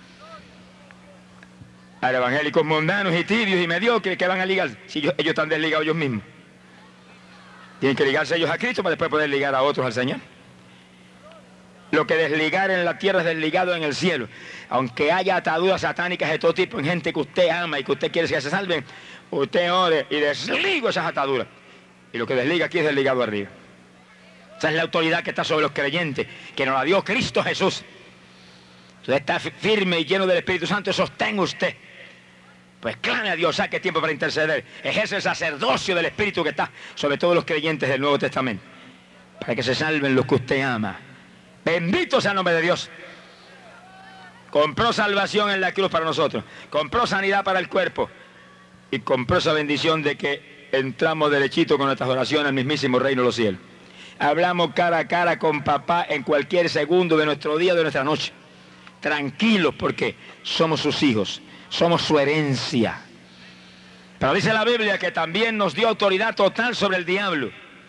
A los evangélicos mundanos y tibios y mediocres que van a ligar, si ellos, ellos están desligados ellos mismos. Tienen que ligarse ellos a Cristo para después poder ligar a otros al Señor. Lo que desligar en la tierra es desligado en el cielo. Aunque haya ataduras satánicas de todo tipo en gente que usted ama y que usted quiere que se salven, usted ore y desliga esas ataduras. Y lo que desliga aquí es desligado arriba. Esa es la autoridad que está sobre los creyentes, que nos la dio Cristo Jesús. Usted está firme y lleno del Espíritu Santo, sostenga usted. Pues clame a Dios, saque tiempo para interceder. Ejerce el sacerdocio del Espíritu que está sobre todos los creyentes del Nuevo Testamento, para que se salven los que usted ama. Bendito sea el nombre de Dios. Compró salvación en la cruz para nosotros. Compró sanidad para el cuerpo. Y compró esa bendición de que entramos derechito con nuestras oraciones al mismísimo reino de los cielos. Hablamos cara a cara con papá en cualquier segundo de nuestro día o de nuestra noche. Tranquilos porque somos sus hijos. Somos su herencia. Pero dice la Biblia que también nos dio autoridad total sobre el diablo.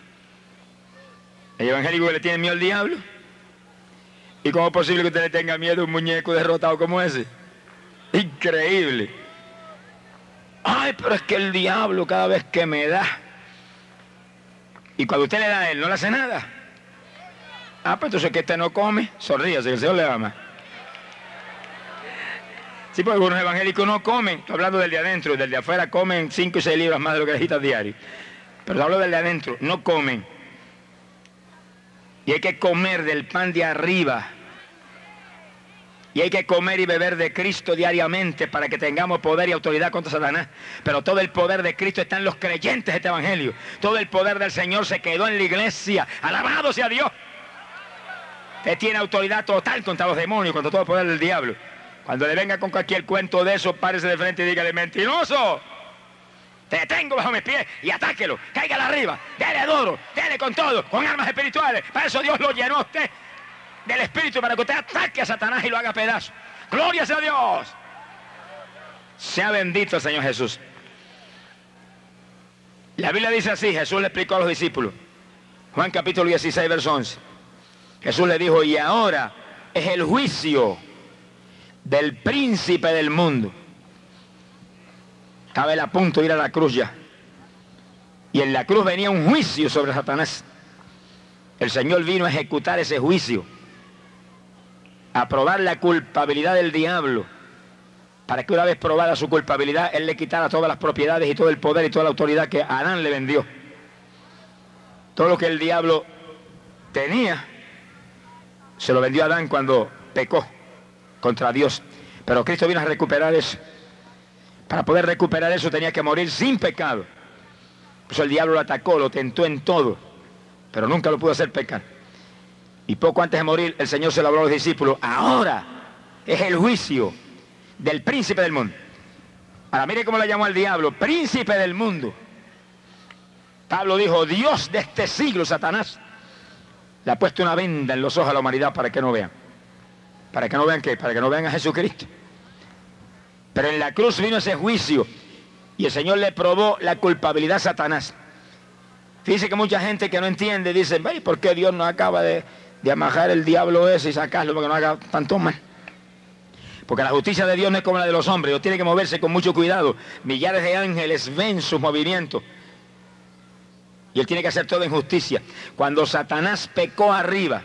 ¿El evangélico que le tiene miedo al diablo? ¿Y cómo es posible que usted le tenga miedo a un muñeco derrotado como ese? Increíble. Ay, pero es que el diablo cada vez que me da. Y cuando usted le da a él, ¿no le hace nada? Ah, pues entonces que usted no come, sonríase, que el Señor le ama. Sí, porque algunos evangélicos no comen, estoy hablando del de adentro, del de afuera comen cinco y seis libras más de lo que necesitas diario. Pero hablo del de adentro, no comen. Y hay que comer del pan de arriba. Y hay que comer y beber de Cristo diariamente para que tengamos poder y autoridad contra Satanás. Pero todo el poder de Cristo está en los creyentes de este evangelio. Todo el poder del Señor se quedó en la iglesia. ¡Alabado sea Dios! Usted tiene autoridad total contra los demonios, contra todo el poder del diablo. Cuando le venga con cualquier cuento de eso, párese de frente y dígale, mentiroso, te detengo bajo mis pies y atáquelo, cáigale arriba, dele duro, dele con todo, con armas espirituales. Para eso Dios lo llenó a usted del Espíritu, para que usted ataque a Satanás y lo haga pedazo. ¡Gloria sea a Dios! Sea bendito el Señor Jesús. La Biblia dice así, Jesús le explicó a los discípulos. Juan capítulo dieciséis, verso once. Jesús le dijo, y ahora es el juicio del príncipe del mundo. Estaba él a punto de ir a la cruz ya. Y en la cruz venía un juicio sobre Satanás. El Señor vino a ejecutar ese juicio, a probar la culpabilidad del diablo, para que una vez probada su culpabilidad, Él le quitara todas las propiedades y todo el poder y toda la autoridad que Adán le vendió. Todo lo que el diablo tenía, se lo vendió a Adán cuando pecó contra Dios. Pero Cristo vino a recuperar eso. Para poder recuperar eso tenía que morir sin pecado. Por eso el diablo lo atacó, lo tentó en todo, pero nunca lo pudo hacer pecar. Y poco antes de morir, el Señor se lo habló a los discípulos. Ahora es el juicio del príncipe del mundo. Ahora mire cómo le llamó al diablo, príncipe del mundo. Pablo dijo, Dios de este siglo, Satanás, le ha puesto una venda en los ojos a la humanidad para que no vean. ¿Para que no vean qué? Para que no vean a Jesucristo. Pero en la cruz vino ese juicio y el Señor le probó la culpabilidad a Satanás. Fíjese que mucha gente que no entiende dice, ¿por qué Dios no acaba de, de amajar el diablo ese y sacarlo para que no haga tanto mal? Porque la justicia de Dios no es como la de los hombres. Dios tiene que moverse con mucho cuidado. Millares de ángeles ven sus movimientos y Él tiene que hacer todo en justicia. Cuando Satanás pecó arriba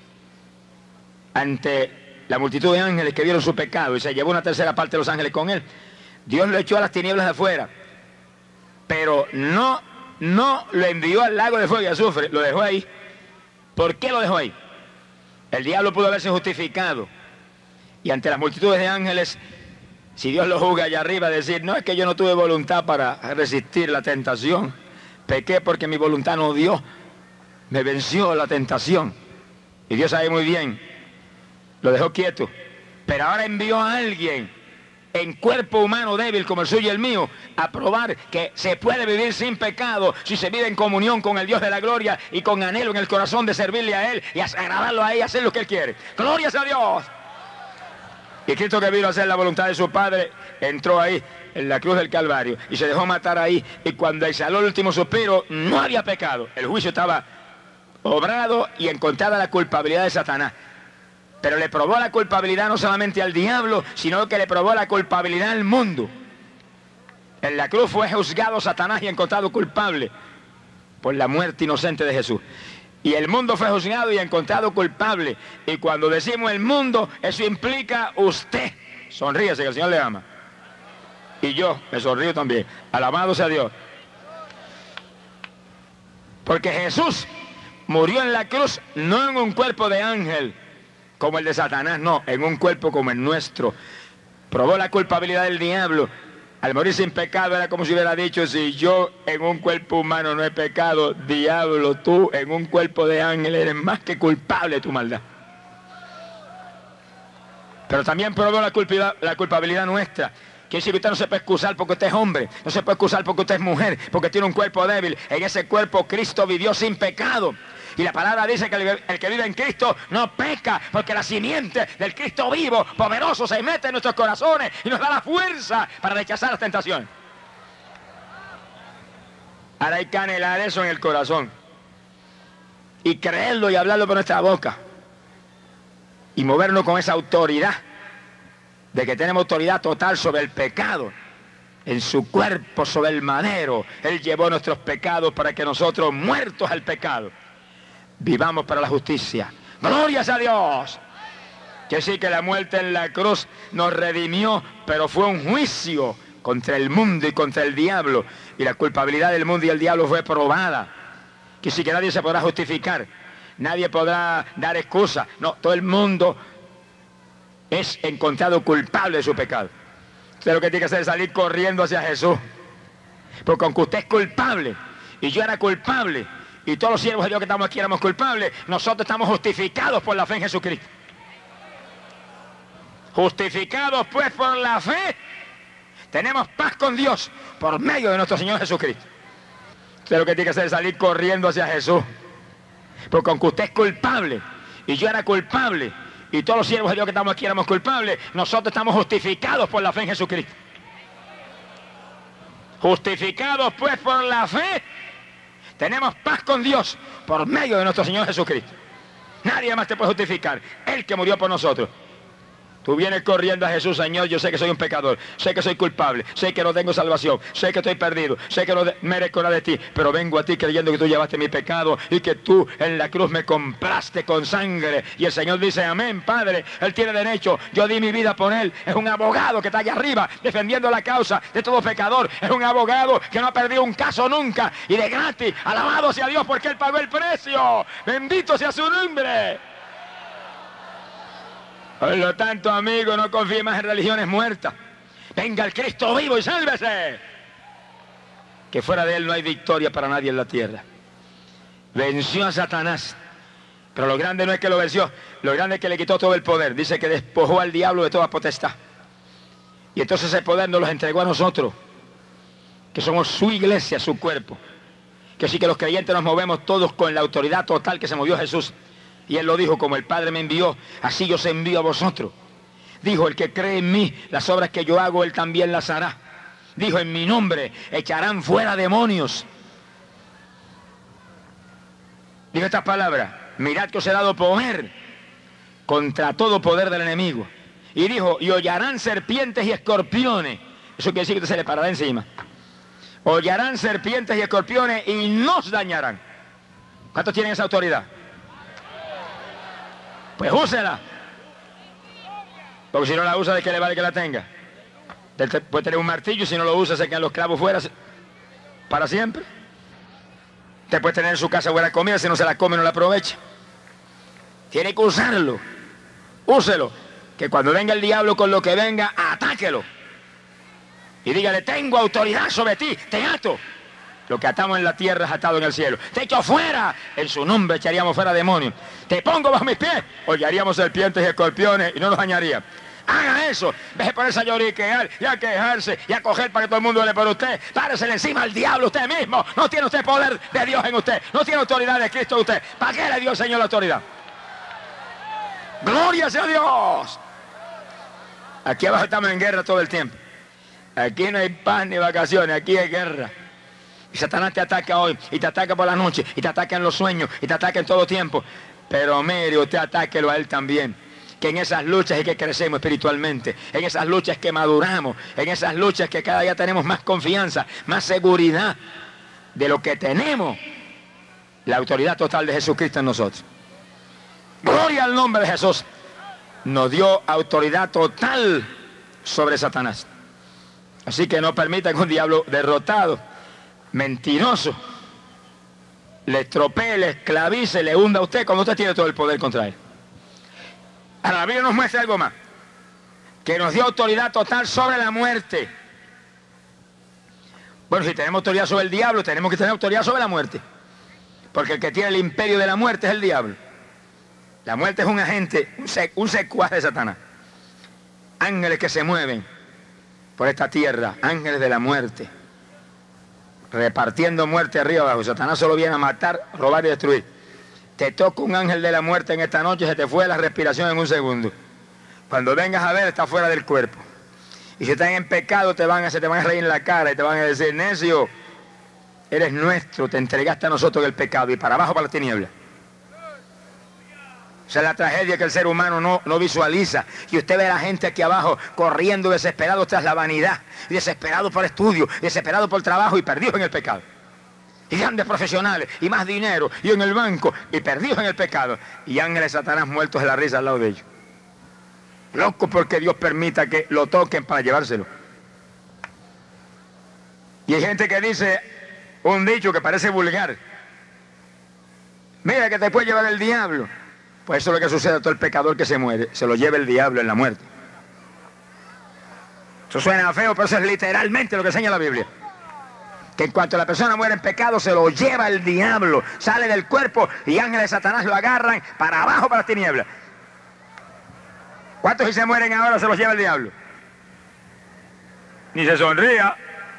ante la multitud de ángeles que vieron su pecado y se llevó una tercera parte de los ángeles con él, Dios lo echó a las tinieblas de afuera, pero no, no lo envió al lago de fuego y azufre, lo dejó ahí. ¿Por qué lo dejó ahí? El diablo pudo haberse justificado y ante las multitudes de ángeles, si Dios lo juzga allá arriba, decir, no, es que yo no tuve voluntad para resistir la tentación, pequé porque mi voluntad no dio, me venció la tentación. Y Dios sabe muy bien, lo dejó quieto, pero ahora envió a alguien en cuerpo humano débil como el suyo y el mío, a probar que se puede vivir sin pecado si se vive en comunión con el Dios de la gloria y con anhelo en el corazón de servirle a Él y agradarlo a Él y hacer lo que Él quiere. ¡Glorias a Dios! Y Cristo, que vino a hacer la voluntad de su Padre, entró ahí en la cruz del Calvario y se dejó matar ahí, y cuando exhaló el último suspiro no había pecado. El juicio estaba obrado y encontrada la culpabilidad de Satanás. Pero le probó la culpabilidad no solamente al diablo, sino que le probó la culpabilidad al mundo. En la cruz fue juzgado Satanás y encontrado culpable por la muerte inocente de Jesús. Y el mundo fue juzgado y encontrado culpable. Y cuando decimos el mundo, eso implica usted. Sonríese, que el Señor le ama. Y yo me sonrío también. Alabado sea Dios. Porque Jesús murió en la cruz no en un cuerpo de ángel como el de Satanás, no, en un cuerpo como el nuestro. Probó la culpabilidad del diablo. Al morir sin pecado era como si hubiera dicho, si yo en un cuerpo humano no he pecado, diablo, tú en un cuerpo de ángel eres más que culpable de tu maldad. Pero también probó la culpabilidad, la culpabilidad nuestra. Quiere decir que usted no se puede excusar porque usted es hombre, no se puede excusar porque usted es mujer, porque tiene un cuerpo débil. En ese cuerpo Cristo vivió sin pecado. Y la palabra dice que el que vive en Cristo no peca, porque la simiente del Cristo vivo, poderoso, se mete en nuestros corazones y nos da la fuerza para rechazar las tentaciones. Ahora hay que anhelar eso en el corazón y creerlo y hablarlo por nuestra boca y movernos con esa autoridad de que tenemos autoridad total sobre el pecado. En su cuerpo sobre el madero Él llevó nuestros pecados para que nosotros, muertos al pecado, vivamos para la justicia. ¡Glorias a Dios! Que sí, que la muerte en la cruz nos redimió, pero fue un juicio contra el mundo y contra el diablo. Y la culpabilidad del mundo y el diablo fue probada. Que sí, que nadie se podrá justificar. Nadie podrá dar excusa. No, todo el mundo es encontrado culpable de su pecado. Usted lo que tiene que hacer es salir corriendo hacia Jesús. Porque aunque usted es culpable, y yo era culpable, y todos los siervos de Dios que estamos aquí éramos culpables, nosotros estamos justificados por la fe en Jesucristo. Justificados pues por la fe, tenemos paz con Dios por medio de nuestro Señor Jesucristo. Usted lo que tiene que hacer es salir corriendo hacia Jesús. Porque aunque usted es culpable, y yo era culpable, y todos los siervos de Dios que estamos aquí éramos culpables, nosotros estamos justificados por la fe en Jesucristo. Justificados pues por la fe, tenemos paz con Dios por medio de nuestro Señor Jesucristo. Nadie más te puede justificar. Él que murió por nosotros. Tú vienes corriendo a Jesús: Señor, yo sé que soy un pecador, sé que soy culpable, sé que no tengo salvación, sé que estoy perdido, sé que no merezco nada de ti, pero vengo a ti creyendo que tú llevaste mi pecado y que tú en la cruz me compraste con sangre. Y el Señor dice: amén, Padre, Él tiene derecho, yo di mi vida por Él. Es un abogado que está allá arriba defendiendo la causa de todo pecador. Es un abogado que no ha perdido un caso nunca, y de gratis, alabado sea Dios porque Él pagó el precio. Bendito sea su nombre. Por lo tanto, amigo, no confíe más en religiones muertas. Venga el Cristo vivo y sálvese. Que fuera de Él no hay victoria para nadie en la tierra. Venció a Satanás. Pero lo grande no es que lo venció. Lo grande es que le quitó todo el poder. Dice que despojó al diablo de toda potestad. Y entonces ese poder nos lo entregó a nosotros, que somos su iglesia, su cuerpo. Que sí que los creyentes nos movemos todos con la autoridad total que se movió Jesús. Y Él lo dijo: como el Padre me envió, así yo os envío a vosotros. Dijo: el que cree en mí, las obras que yo hago, Él también las hará. Dijo: en mi nombre echarán fuera demonios. Dijo estas palabras: mirad que os he dado poder contra todo poder del enemigo. Y dijo: y hollarán serpientes y escorpiones. Eso quiere decir que se le parará encima. Hollarán serpientes y escorpiones y no os dañarán. ¿Cuántos tienen esa autoridad? Pues úsela. Porque si no la usa, ¿de qué le vale que la tenga? Puede tener un martillo y si no lo usa, se quedan los clavos fuera para siempre. Usted puede tener en su casa buena comida, si no se la come no la aprovecha. Tiene que usarlo. Úselo. Que cuando venga el diablo con lo que venga, atáquelo. Y dígale: tengo autoridad sobre ti, te ato. Lo que atamos en la tierra es atado en el cielo. Te echo fuera. En su nombre echaríamos fuera demonios. Te pongo bajo mis pies. Hollaríamos serpientes y escorpiones y no los dañaría. Haga eso. Deje ponerse a lloriquear y a quejarse y a coger para que todo el mundo le por usted. Páresele encima al diablo usted mismo. No tiene usted poder de Dios en usted. No tiene autoridad de Cristo en usted. ¿Para qué le dio el Señor la autoridad? ¡Gloria sea a Dios! Aquí abajo estamos en guerra todo el tiempo. Aquí no hay paz ni vacaciones. Aquí hay guerra. Y Satanás te ataca hoy, y te ataca por la noche, y te ataca en los sueños, y te ataca en todo tiempo. Pero mire, usted atáquelo a él también. Que en esas luchas es que crecemos espiritualmente, en esas luchas que maduramos, en esas luchas que cada día tenemos más confianza, más seguridad de lo que tenemos, la autoridad total de Jesucristo en nosotros. Gloria al nombre de Jesús. Nos dio autoridad total sobre Satanás. Así que no permita que un diablo derrotado, mentiroso, le estropee, le esclavice, le hunda a usted cuando usted tiene todo el poder contra él. Ahora la Biblia nos muestra algo más, que nos dio autoridad total sobre la muerte. Bueno, si tenemos autoridad sobre el diablo, tenemos que tener autoridad sobre la muerte, porque el que tiene el imperio de la muerte es el diablo. La muerte es un agente, un, sec, un secuaz de Satanás. Ángeles que se mueven por esta tierra, ángeles de la muerte, repartiendo muerte arriba abajo. Satanás solo viene a matar, robar y destruir. Te toca un ángel de la muerte en esta noche, se te fue la respiración en un segundo. Cuando vengas a ver, está fuera del cuerpo. Y si están en pecado, te van a, se te van a reír en la cara y te van a decir: necio, eres nuestro, te entregaste a nosotros el pecado, y para abajo, para la tiniebla. Esa es la tragedia que el ser humano no, no visualiza. Y usted ve a la gente aquí abajo corriendo desesperado tras la vanidad, y desesperado por estudio, desesperado por trabajo y perdidos en el pecado. Y grandes profesionales, y más dinero, y en el banco, y perdidos en el pecado. Y ángeles de Satanás muertos de la risa al lado de ellos. Locos porque Dios permita que lo toquen para llevárselo. Y hay gente que dice un dicho que parece vulgar: mira que te puede llevar el diablo. Pues eso es lo que sucede a todo el pecador que se muere. Se lo lleva el diablo en la muerte. Eso suena feo, pero eso es literalmente lo que enseña la Biblia. Que en cuanto la persona muere en pecado, se lo lleva el diablo. Sale del cuerpo y ángeles de Satanás lo agarran para abajo, para las tinieblas. ¿Cuántos si se mueren ahora se los lleva el diablo? Ni se sonría.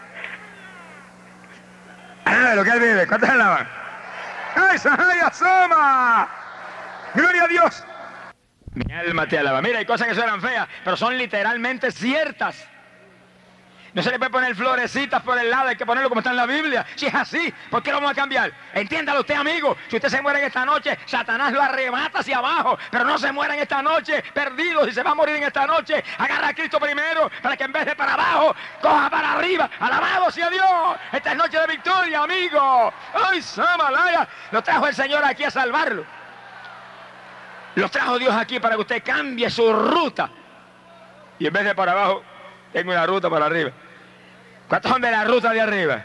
Alabe lo que él vive. ¿Cuántos alaban? ¡Ay, ay, asoma! ¡Gloria a Dios! Mi alma te alaba. Mira, hay cosas que suenan feas, pero son literalmente ciertas. No se le puede poner florecitas por el lado, hay que ponerlo como está en la Biblia. Si es así, ¿por qué lo vamos a cambiar? Entiéndalo usted, amigo. Si usted se muere en esta noche, Satanás lo arrebata hacia abajo. Pero no se muera en esta noche perdido. Si se va a morir en esta noche, agarra a Cristo primero para que en vez de para abajo, coja para arriba. Alabado sea Dios. Esta es noche de victoria, amigo. ¡Ay, Samalaya! Lo trajo el Señor aquí a salvarlo. Lo trajo Dios aquí para que usted cambie su ruta. Y en vez de para abajo, tengo una ruta para arriba. ¿Cuántos son de la ruta de arriba?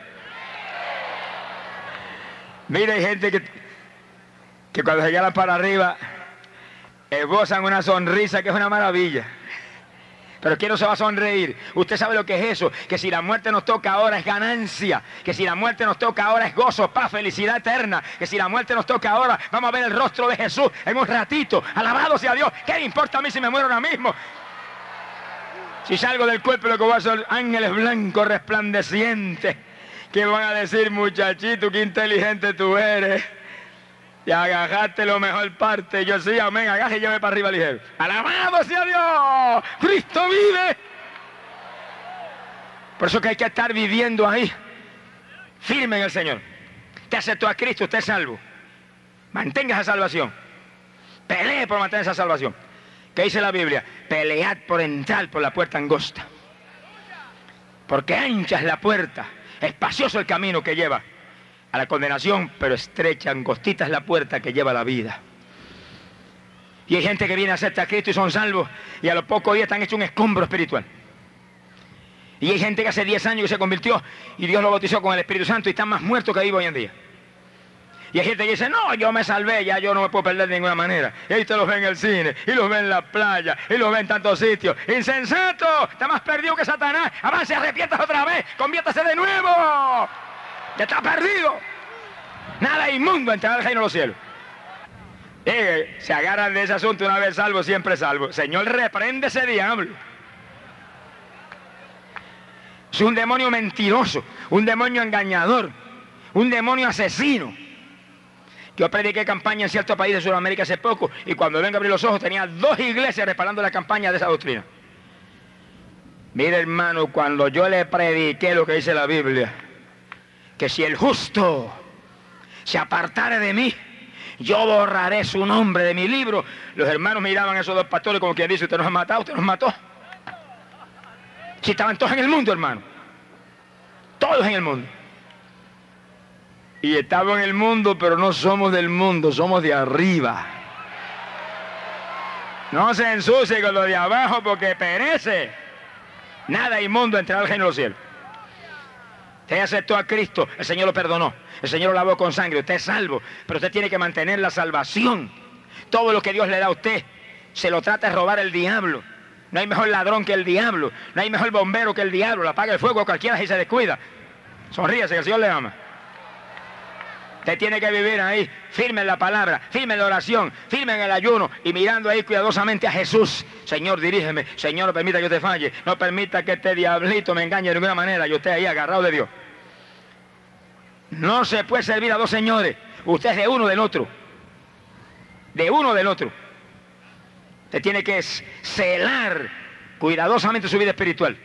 Mire, hay gente que, que cuando se llegan para arriba esbozan una sonrisa que es una maravilla. Pero ¿quién no se va a sonreír? Usted sabe lo que es eso, que si la muerte nos toca ahora es ganancia, que si la muerte nos toca ahora es gozo, paz, felicidad eterna, que si la muerte nos toca ahora vamos a ver el rostro de Jesús en un ratito. Alabado sea Dios. ¿Qué me importa a mí si me muero ahora mismo? Si salgo del cuerpo, lo que voy a ser ángeles blancos resplandecientes que van a decir, muchachito, qué inteligente tú eres. Y agarraste lo mejor parte. Yo sí, amén, agarre y lleve para arriba ligero. ¡Alabado sea Dios! ¡Cristo vive! Por eso que hay que estar viviendo ahí, firme en el Señor. Te aceptó a Cristo, usted es salvo. Mantenga esa salvación. Pelee por mantener esa salvación. ¿Qué dice la Biblia? Pelead por entrar por la puerta angosta. Porque ancha es la puerta, espacioso el camino que lleva a la condenación, pero estrecha, angostita es la puerta que lleva a la vida. Y hay gente que viene a aceptar a Cristo y son salvos, y a los pocos días están hechos un escombro espiritual. Y hay gente que hace diez años que se convirtió, y Dios lo bautizó con el Espíritu Santo, y están más muertos que vivo hoy en día. Y hay gente que dice, no, yo me salvé, ya yo no me puedo perder de ninguna manera. Y ahí usted los ve en el cine, y los ve en la playa, y los ve en tantos sitios. ¡Insensato! Está más perdido que Satanás. Avance, arrepientas otra vez, conviértase de nuevo. Ya está perdido. Nada inmundo entrará al reino de los cielos. Eh, se agarran de ese asunto, una vez salvo, siempre salvo. Señor, reprende ese diablo. Es un demonio mentiroso, un demonio engañador, un demonio asesino. Yo prediqué campaña en cierto país de Sudamérica hace poco, y cuando vengo a abrir los ojos tenía dos iglesias respaldando la campaña de esa doctrina. Mire, hermano, cuando yo le prediqué lo que dice la Biblia, que si el justo se apartare de mí, yo borraré su nombre de mi libro. Los hermanos miraban a esos dos pastores como quien dice, usted nos ha matado, usted nos mató. Si estaban todos en el mundo, hermano. Todos en el mundo. Y estamos en el mundo, pero no somos del mundo, somos de arriba. No se ensucie con lo de abajo porque perece. Nada inmundo entrará al reino de los cielos. Usted aceptó a Cristo, el Señor lo perdonó, el Señor lo lavó con sangre, usted es salvo, pero usted tiene que mantener la salvación. Todo lo que Dios le da a usted, se lo trata de robar el diablo. No hay mejor ladrón que el diablo, no hay mejor bombero que el diablo, le apaga el fuego a cualquiera si se descuida. Sonríase, que el Señor le ama. Usted tiene que vivir ahí, firme en la palabra, firme en la oración, firme en el ayuno y mirando ahí cuidadosamente a Jesús. Señor, dirígeme. Señor, no permita que yo te falle. No permita que este diablito me engañe de ninguna manera. Yo esté ahí agarrado de Dios. No se puede servir a dos señores. Usted es de uno del otro. De uno del otro. Usted tiene que celar cuidadosamente su vida espiritual.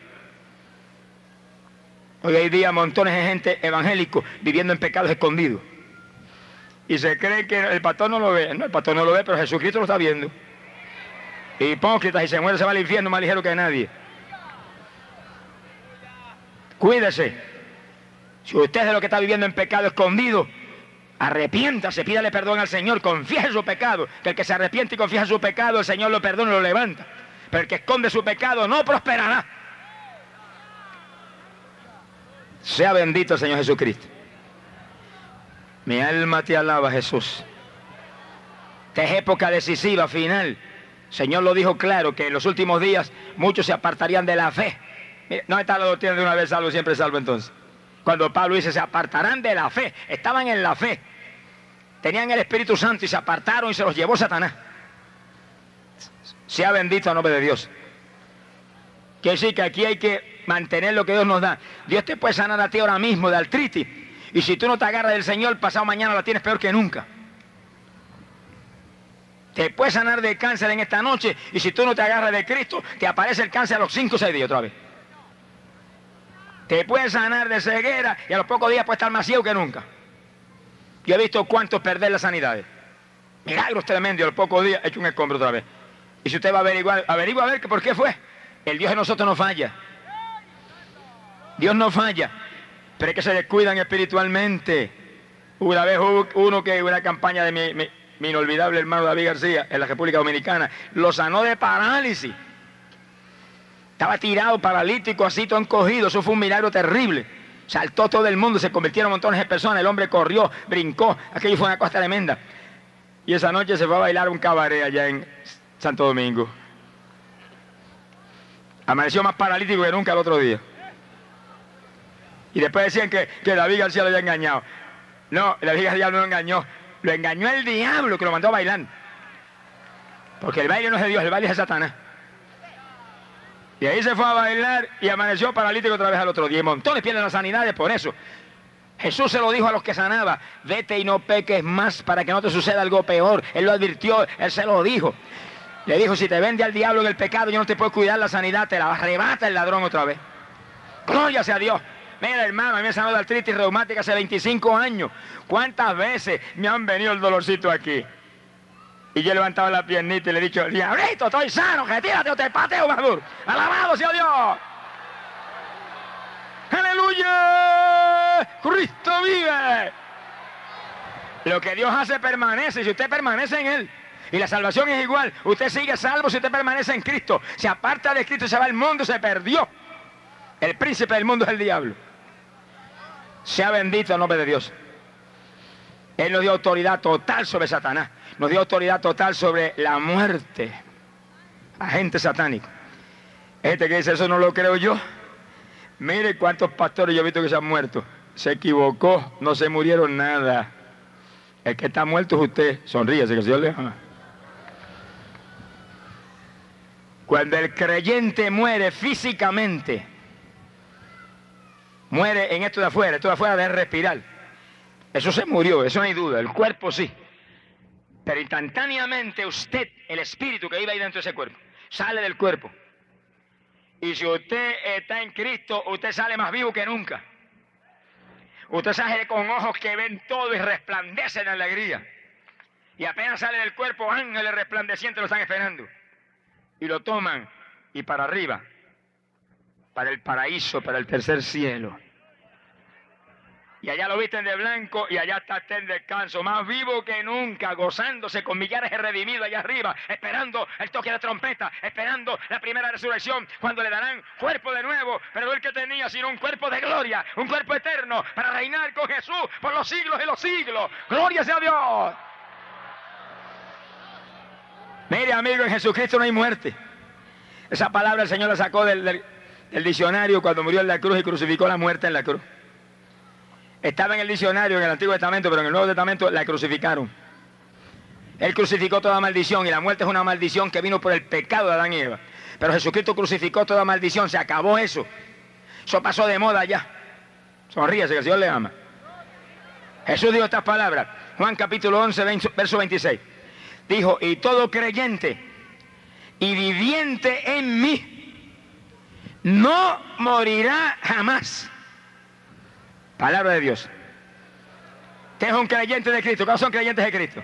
Hoy hay día montones de gente evangélico viviendo en pecados escondidos. Y se cree que el pastor no lo ve. No, el pastor no lo ve, pero Jesucristo lo está viendo. Hipócritas, y se muere, se va al infierno más ligero que nadie. Cuídese. Si usted es de lo que está viviendo en pecado escondido, arrepiéntase, pídale perdón al Señor, confiese su pecado. Que el que se arrepiente y confiesa su pecado, el Señor lo perdona y lo levanta. Pero el que esconde su pecado no prosperará. Sea bendito el Señor Jesucristo. Mi alma te alaba, Jesús. Esta es época decisiva, final. El Señor lo dijo claro, que en los últimos días muchos se apartarían de la fe. Mire, no está la doctrina de una vez salvo, siempre salvo entonces. Cuando Pablo dice, se apartarán de la fe. Estaban en la fe. Tenían el Espíritu Santo y se apartaron y se los llevó Satanás. Sea bendito el nombre de Dios. Quiere decir que aquí hay que mantener lo que Dios nos da. Dios te puede sanar a ti ahora mismo de artritis. Y si tú no te agarras del Señor, pasado mañana la tienes peor que nunca. Te puede sanar de cáncer en esta noche. Y si tú no te agarras de Cristo, te aparece el cáncer a los cinco o seis días otra vez. Te puede sanar de ceguera y a los pocos días puede estar más ciego que nunca. Yo he visto cuántos perder las sanidades. Milagros tremendos y a los pocos días hecho un escombro otra vez. Y si usted va a averiguar, averigua a ver por qué fue. El Dios de nosotros no falla. Dios no falla. Pero es que se descuidan espiritualmente. Una vez hubo uno que hubo una campaña de mi, mi, mi inolvidable hermano David García en la República Dominicana. Lo sanó de parálisis. Estaba tirado, paralítico, así todo encogido. Eso fue un milagro terrible. Saltó todo el mundo, se convirtieron montones de personas. El hombre corrió, brincó. Aquello fue una cosa tremenda. Y esa noche se fue a bailar un cabaret allá en Santo Domingo. Amaneció más paralítico que nunca el otro día. Y después decían que, que David García lo había engañado. No, David García no lo engañó. Lo engañó el diablo que lo mandó a bailar. Porque el baile no es de Dios, el baile es de Satanás. Y ahí se fue a bailar y amaneció paralítico otra vez al otro día. Y montones pierden las sanidades por eso. Jesús se lo dijo a los que sanaba: vete y no peques más para que no te suceda algo peor. Él lo advirtió, él se lo dijo. Le dijo: si te vende al diablo en el pecado, yo no te puedo cuidar la sanidad, te la arrebata el ladrón otra vez. Gloria sea a Dios. Mira, hermano, a mí me sanó de artritis reumática hace veinticinco años. ¿Cuántas veces me han venido el dolorcito aquí? Y yo he levantado la piernita y le he dicho: diablito, estoy sano, retírate o te pateo más duro. Alabado sea Dios. ¡Aleluya! ¡Cristo vive! Lo que Dios hace permanece si usted permanece en Él. Y la salvación es igual. Usted sigue salvo si usted permanece en Cristo. Se aparta de Cristo y se va al mundo, se perdió. El príncipe del mundo es el diablo. Sea bendito el nombre de Dios. Él nos dio autoridad total sobre Satanás. Nos dio autoridad total sobre la muerte. Agente satánico. Este que dice: eso no lo creo yo. Mire cuántos pastores yo he visto que se han muerto. Se equivocó, no se murieron nada. El que está muerto es usted. Sonríese, que el Señor le ama. Cuando el creyente muere físicamente, muere en esto de afuera, esto de afuera de respirar. Eso se murió, eso no hay duda, el cuerpo sí. Pero instantáneamente usted, el espíritu que vive ahí dentro de ese cuerpo, sale del cuerpo. Y si usted está en Cristo, usted sale más vivo que nunca. Usted sale con ojos que ven todo y resplandecen en alegría. Y apenas sale del cuerpo, ángeles resplandecientes lo están esperando. Y lo toman y para arriba, para el paraíso, para el tercer cielo. Y allá lo visten de blanco y allá está usted en descanso, más vivo que nunca, gozándose con millares de redimidos allá arriba, esperando el toque de trompeta, esperando la primera resurrección, cuando le darán cuerpo de nuevo, pero no el que tenía, sino un cuerpo de gloria, un cuerpo eterno, para reinar con Jesús por los siglos de los siglos. ¡Gloria sea a Dios! Mire, amigo, en Jesucristo no hay muerte. Esa palabra el Señor la sacó del, del, del diccionario cuando murió en la cruz y crucificó la muerte en la cruz. Estaba en el diccionario en el Antiguo Testamento, pero en el Nuevo Testamento la crucificaron. Él crucificó toda maldición y la muerte es una maldición que vino por el pecado de Adán y Eva. Pero Jesucristo crucificó toda maldición, se acabó eso. Eso pasó de moda ya. Sonríese, que el Señor le ama. Jesús dijo estas palabras, Juan capítulo once, verso veintiséis. Dijo: y todo creyente y viviente en mí no morirá jamás. Palabra de Dios. Usted es un creyente de Cristo. ¿Cuántos son creyentes de Cristo?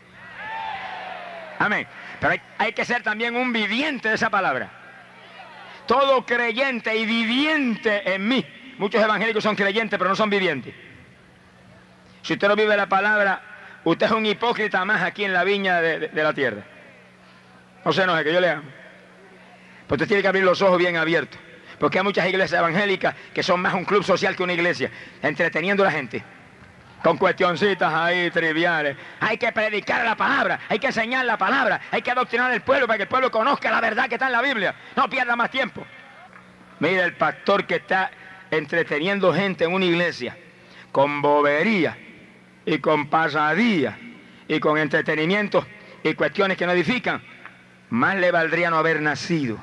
Amén. Pero hay, hay que ser también un viviente de esa palabra. Todo creyente y viviente en mí. Muchos evangélicos son creyentes, pero no son vivientes. Si usted no vive la palabra, usted es un hipócrita más aquí en la viña de, de, de la tierra. No se enoje, que yo le amo. Pero usted tiene que abrir los ojos bien abiertos. Porque hay muchas iglesias evangélicas que son más un club social que una iglesia, entreteniendo a la gente con cuestioncitas ahí triviales. Hay que predicar la palabra, hay que enseñar la palabra, hay que adoctrinar al pueblo para que el pueblo conozca la verdad que está en la Biblia. No pierda más tiempo. Mira el pastor que está entreteniendo gente en una iglesia con bobería y con pasadía y con entretenimientos y cuestiones que no edifican. Más le valdría no haber nacido.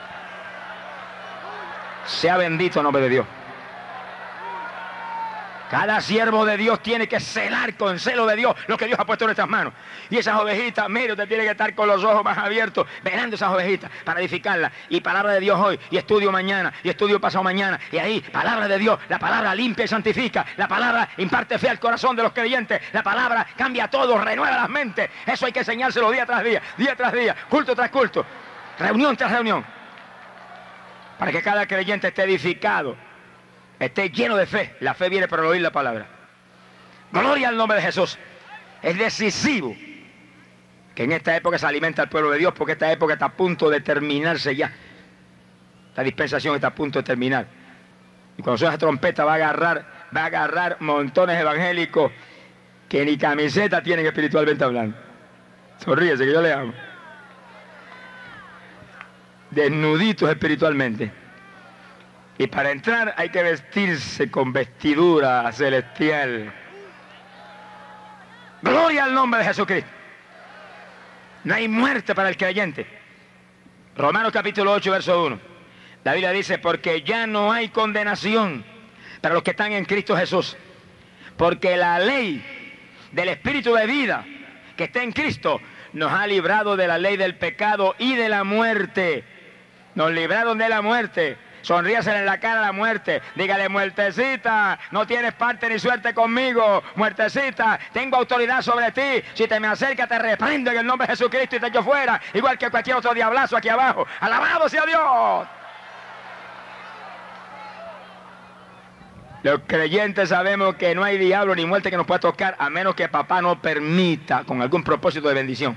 Sea bendito el nombre de Dios. Cada siervo de Dios tiene que celar con celo de Dios lo que Dios ha puesto en nuestras manos. Y esas ovejitas, mire, usted tiene que estar con los ojos más abiertos, velando esas ovejitas para edificarlas. Y palabra de Dios hoy, y estudio mañana, y estudio pasado mañana. Y ahí, palabra de Dios, la palabra limpia y santifica. La palabra imparte fe al corazón de los creyentes. La palabra cambia todo, renueva las mentes. Eso hay que enseñárselo día tras día, día tras día, culto tras culto, reunión tras reunión. Para que cada creyente esté edificado, esté lleno de fe. La fe viene por el oír la palabra. Gloria al nombre de Jesús. Es decisivo que en esta época se alimenta el pueblo de Dios, porque esta época está a punto de terminarse ya. Esta dispensación está a punto de terminar. Y cuando suena esa trompeta va a agarrar, va a agarrar montones evangélicos que ni camiseta tienen espiritualmente hablando. Sonríese que yo le amo. Desnuditos espiritualmente. Y para entrar hay que vestirse con vestidura celestial. Gloria al nombre de Jesucristo. No hay muerte para el creyente. Romanos capítulo ocho, verso uno. La Biblia dice, porque ya no hay condenación para los que están en Cristo Jesús. Porque la ley del Espíritu de vida que está en Cristo nos ha librado de la ley del pecado y de la muerte. Nos libraron de la muerte. Sonríasele en la cara a la muerte. Dígale, muertecita, no tienes parte ni suerte conmigo. Muertecita, tengo autoridad sobre ti. Si te me acercas, te reprendo en el nombre de Jesucristo y te echo fuera. Igual que cualquier otro diablazo aquí abajo. ¡Alabado sea Dios! Los creyentes sabemos que no hay diablo ni muerte que nos pueda tocar, a menos que papá no permita, con algún propósito de bendición.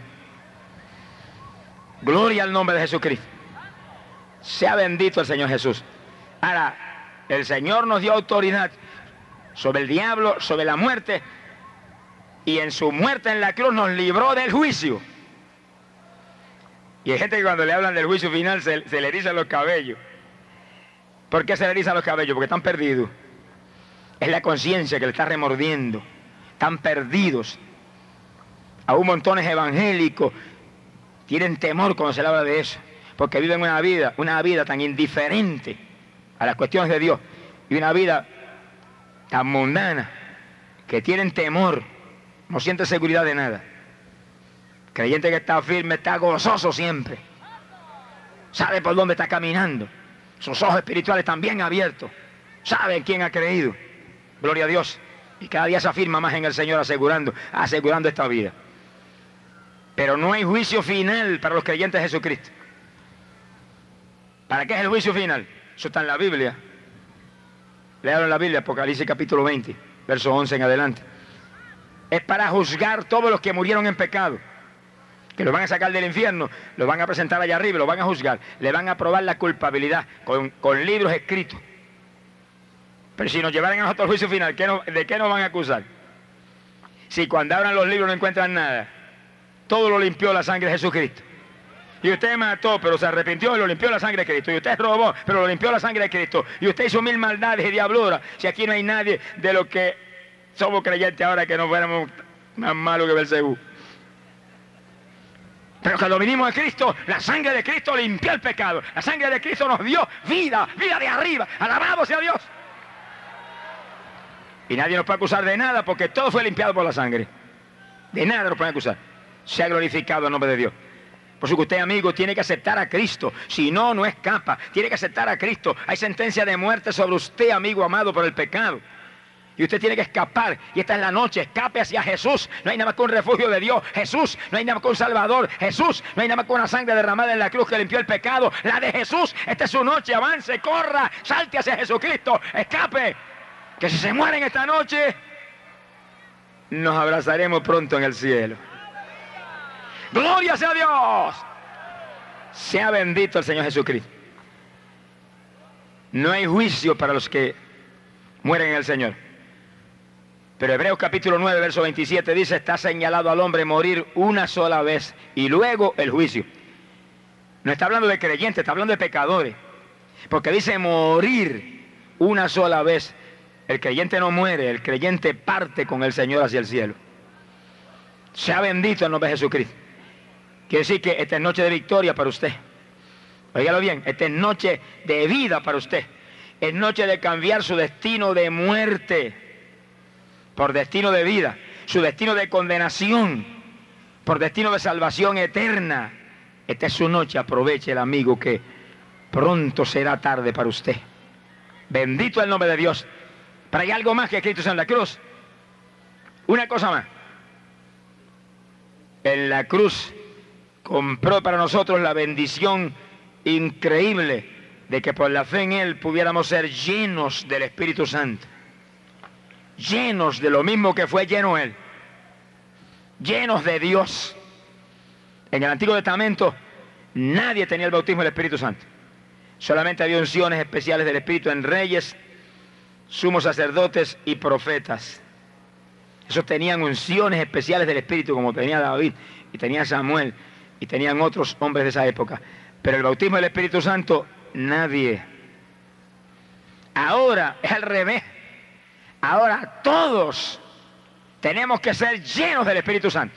Gloria al nombre de Jesucristo. Sea bendito el Señor Jesús. Ahora, el Señor nos dio autoridad sobre el diablo, sobre la muerte, y en su muerte en la cruz nos libró del juicio. Y hay gente que cuando le hablan del juicio final se, se le erizan los cabellos. ¿Por qué se le erizan los cabellos? Porque están perdidos. Es la conciencia que le está remordiendo. Están perdidos. Aún montones evangélicos tienen temor cuando se le habla de eso, porque viven una vida, una vida tan indiferente a las cuestiones de Dios y una vida tan mundana que tienen temor, no sienten seguridad de nada. Creyente que está firme, está gozoso siempre, sabe por dónde está caminando, sus ojos espirituales están bien abiertos, sabe en quién ha creído. Gloria a Dios. Y cada día se afirma más en el Señor asegurando, asegurando esta vida. Pero no hay juicio final para los creyentes de Jesucristo. ¿Para qué es el juicio final? Eso está en la Biblia. Léalo en la Biblia, Apocalipsis capítulo veinte, verso once en adelante. Es para juzgar todos los que murieron en pecado, que los van a sacar del infierno, los van a presentar allá arriba, los van a juzgar, le van a probar la culpabilidad con, con libros escritos. Pero si nos llevaran a nosotros al juicio final, ¿qué no, ¿de qué nos van a acusar? Si cuando abran los libros no encuentran nada, todo lo limpió la sangre de Jesucristo. Y usted mató, pero se arrepintió y lo limpió la sangre de Cristo. Y usted robó, pero lo limpió la sangre de Cristo. Y usted hizo mil maldades y diabluras. Si aquí no hay nadie de los que somos creyentes ahora que no fuéramos más malos que Belcebú. Pero cuando vinimos a Cristo, la sangre de Cristo limpió el pecado. La sangre de Cristo nos dio vida, vida de arriba. Alabado sea Dios. Y nadie nos puede acusar de nada porque todo fue limpiado por la sangre. De nada nos pueden acusar. Se ha glorificado el nombre de Dios. Por eso que usted, amigo, tiene que aceptar a Cristo. Si no, no escapa. Tiene que aceptar a Cristo. Hay sentencia de muerte sobre usted, amigo amado, por el pecado. Y usted tiene que escapar. Y esta es la noche. Escape hacia Jesús. No hay nada más que un refugio de Dios. Jesús. No hay nada más que un Salvador. Jesús. No hay nada más que una sangre derramada en la cruz que limpió el pecado. La de Jesús. Esta es su noche. Avance, corra. Salte hacia Jesucristo. Escape. Que si se mueren esta noche, nos abrazaremos pronto en el cielo. ¡Gloria sea Dios! Sea bendito el Señor Jesucristo. No hay juicio para los que mueren en el Señor. Pero Hebreos capítulo nueve, verso veintisiete dice, está señalado al hombre morir una sola vez y luego el juicio. No está hablando de creyentes, está hablando de pecadores. Porque dice morir una sola vez. El creyente no muere, el creyente parte con el Señor hacia el cielo. Sea bendito el nombre de Jesucristo. Quiere decir que esta es noche de victoria para usted. Óigalo bien, esta es noche de vida para usted. Es noche de cambiar su destino de muerte por destino de vida, su destino de condenación, por destino de salvación eterna. Esta es su noche, aproveche el amigo que pronto será tarde para usted. Bendito el nombre de Dios. Pero hay algo más que Cristo en la cruz. Una cosa más. En la cruz compró para nosotros la bendición increíble de que por la fe en Él pudiéramos ser llenos del Espíritu Santo. Llenos de lo mismo que fue lleno Él. Llenos de Dios. En el Antiguo Testamento nadie tenía el bautismo del Espíritu Santo. Solamente había unciones especiales del Espíritu en reyes, sumos sacerdotes y profetas. Esos tenían unciones especiales del Espíritu, como tenía David y tenía Samuel y tenían otros hombres de esa época. Pero el bautismo del Espíritu Santo, nadie. Ahora es al revés. Ahora todos tenemos que ser llenos del Espíritu Santo.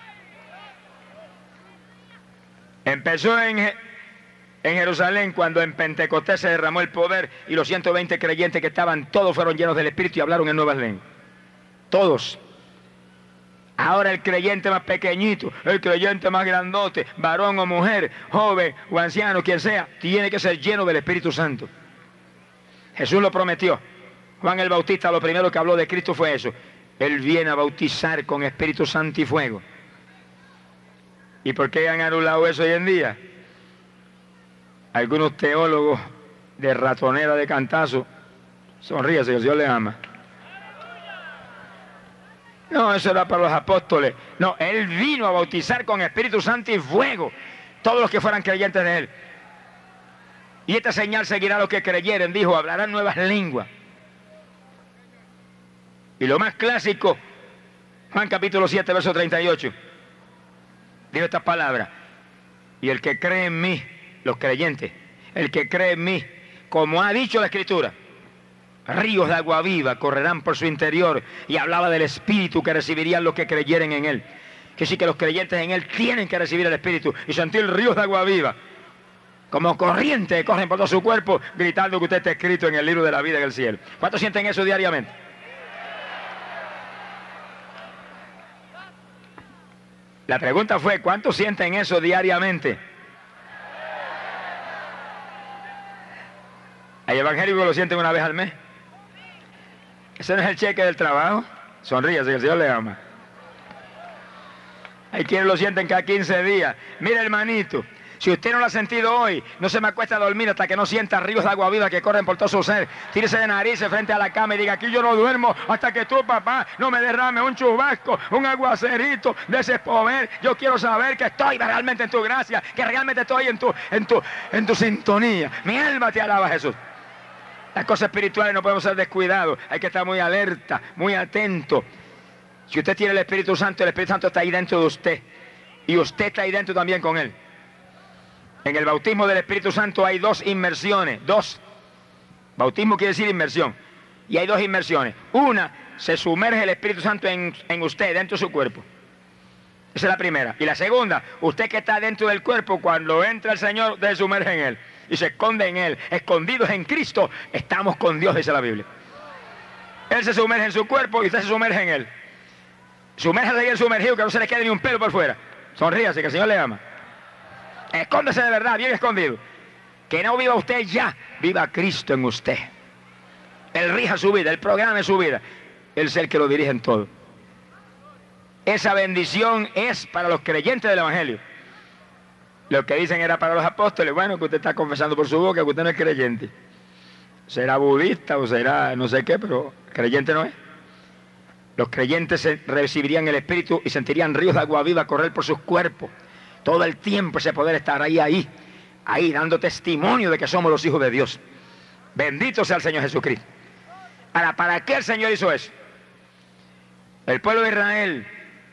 Empezó en, en Jerusalén cuando en Pentecostés se derramó el poder y los ciento veinte creyentes que estaban, todos fueron llenos del Espíritu y hablaron en nuevas lenguas. Todos. Ahora el creyente más pequeñito, el creyente más grandote, varón o mujer, joven o anciano, quien sea, tiene que ser lleno del Espíritu Santo. Jesús lo prometió. Juan el Bautista lo primero que habló de Cristo fue eso. Él viene a bautizar con Espíritu Santo y fuego. ¿Y por qué han anulado eso hoy en día? Algunos teólogos de ratonera de cantazo, sonríase que el Señor le ama. No, eso era para los apóstoles. No, Él vino a bautizar con Espíritu Santo y fuego todos los que fueran creyentes de Él. Y esta señal seguirá a los que creyeren, dijo, hablarán nuevas lenguas. Y lo más clásico, Juan capítulo siete, verso treinta y ocho, dijo estas palabras: y el que cree en mí, los creyentes, el que cree en mí, como ha dicho la Escritura, ríos de agua viva correrán por su interior. Y hablaba del Espíritu que recibirían los que creyeren en Él. Que sí, que los creyentes en Él tienen que recibir el Espíritu y sentir ríos de agua viva, como corrientes que corren por todo su cuerpo, gritando que usted está escrito en el libro de la vida en el cielo. ¿Cuántos sienten eso diariamente? La pregunta fue, ¿cuántos sienten eso diariamente? Hay evangélicos que lo sienten una vez al mes. Ese no es el cheque del trabajo. Sonríase, que el Señor le ama. Hay quienes lo sienten cada quince días. Mire, hermanito, si usted no lo ha sentido hoy, no se me acuesta a dormir hasta que no sienta ríos de agua viva que corren por todo su ser. Tírese de narices frente a la cama y diga, aquí yo no duermo hasta que tú, papá, no me derrame un chubasco, un aguacerito de ese poder. Yo quiero saber que estoy realmente en tu gracia, que realmente estoy en tu, en tu, en tu sintonía. Mi alma te alaba, Jesús. Las cosas espirituales no podemos ser descuidados. Hay que estar muy alerta, muy atento. Si usted tiene el Espíritu Santo, el Espíritu Santo está ahí dentro de usted. Y usted está ahí dentro también con Él. En el bautismo del Espíritu Santo hay dos inmersiones. Dos. Bautismo quiere decir inmersión. Y hay dos inmersiones. Una, se sumerge el Espíritu Santo en, en usted, dentro de su cuerpo. Esa es la primera. Y la segunda, usted que está dentro del cuerpo, cuando entra el Señor, usted se sumerge en Él. Y se esconde en Él. Escondidos en Cristo, estamos con Dios, dice la Biblia. Él se sumerge en su cuerpo y usted se sumerge en Él. Sumérjase ahí el sumergido, que no se le quede ni un pelo por fuera. Sonríase, que el Señor le ama. Escóndese de verdad, bien escondido. Que no viva usted ya, viva Cristo en usted. Él rija su vida, Él programa su vida. Él es el que lo dirige en todo. Esa bendición es para los creyentes del Evangelio. Lo que dicen era para los apóstoles. Bueno, que usted está confesando por su boca que usted no es creyente. Será budista o será no sé qué, pero creyente no es. Los creyentes recibirían el Espíritu y sentirían ríos de agua viva correr por sus cuerpos. Todo el tiempo ese poder estar ahí, ahí, ahí, dando testimonio de que somos los hijos de Dios. Bendito sea el Señor Jesucristo. Ahora, ¿para qué el Señor hizo eso? El pueblo de Israel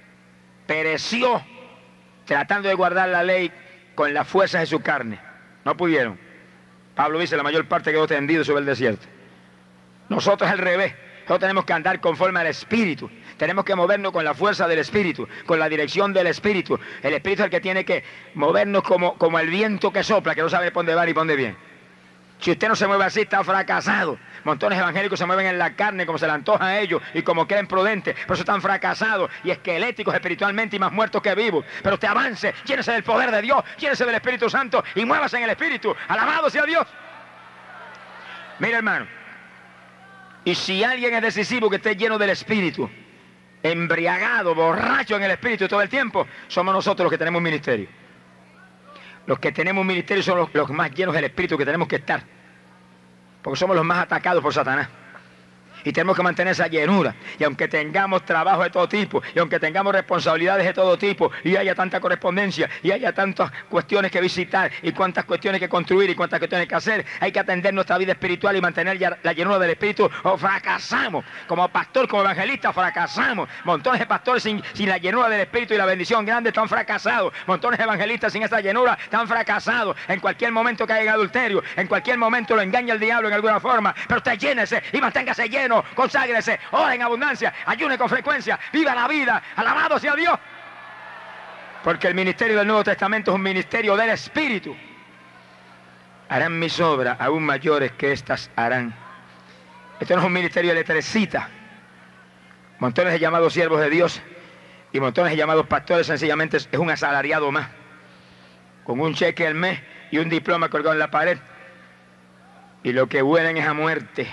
pereció tratando de guardar la ley con las fuerzas de su carne. No pudieron. Pablo dice, la mayor parte quedó tendido sobre el desierto. Nosotros al revés. Nosotros tenemos que andar conforme al Espíritu. Tenemos que movernos con la fuerza del Espíritu, con la dirección del Espíritu. El Espíritu es el que tiene que movernos como, como el viento que sopla, que no sabe por dónde va ni por dónde viene. Si usted no se mueve así, está fracasado. Montones de evangélicos se mueven en la carne como se le antoja a ellos y como creen prudentes. Por eso están fracasados y esqueléticos espiritualmente y más muertos que vivos. Pero usted avance, llénese del poder de Dios, llénese del Espíritu Santo y muévase en el Espíritu. Alabado sea Dios. Mira, hermano, y si alguien es decisivo que esté lleno del Espíritu, embriagado, borracho en el Espíritu todo el tiempo, somos nosotros los que tenemos un ministerio. Los que tenemos un ministerio son los, los más llenos del Espíritu que tenemos que estar. Porque somos los más atacados por Satanás. Y tenemos que mantener esa llenura. Y aunque tengamos trabajo de todo tipo, y aunque tengamos responsabilidades de todo tipo, y haya tanta correspondencia, y haya tantas cuestiones que visitar, y cuántas cuestiones que construir, y cuántas cuestiones que hacer, hay que atender nuestra vida espiritual y mantener ya la llenura del Espíritu, o fracasamos. Como pastor, como evangelista, fracasamos. Montones de pastores sin, sin la llenura del Espíritu y la bendición grande están fracasados. Montones de evangelistas sin esa llenura están fracasados. En cualquier momento caiga en adulterio, en cualquier momento lo engaña el diablo en alguna forma, pero usted llénese y manténgase lleno. Conságrese, ora en abundancia, ayune con frecuencia, viva la vida, alabado sea Dios. Porque el ministerio del Nuevo Testamento es un ministerio del Espíritu. Harán mis obras aún mayores que estas harán. Esto no es un ministerio de letrecita. Montones de llamados siervos de Dios y montones de llamados pastores sencillamente es un asalariado más, con un cheque al mes y un diploma colgado en la pared. Y lo que huelen es a muerte.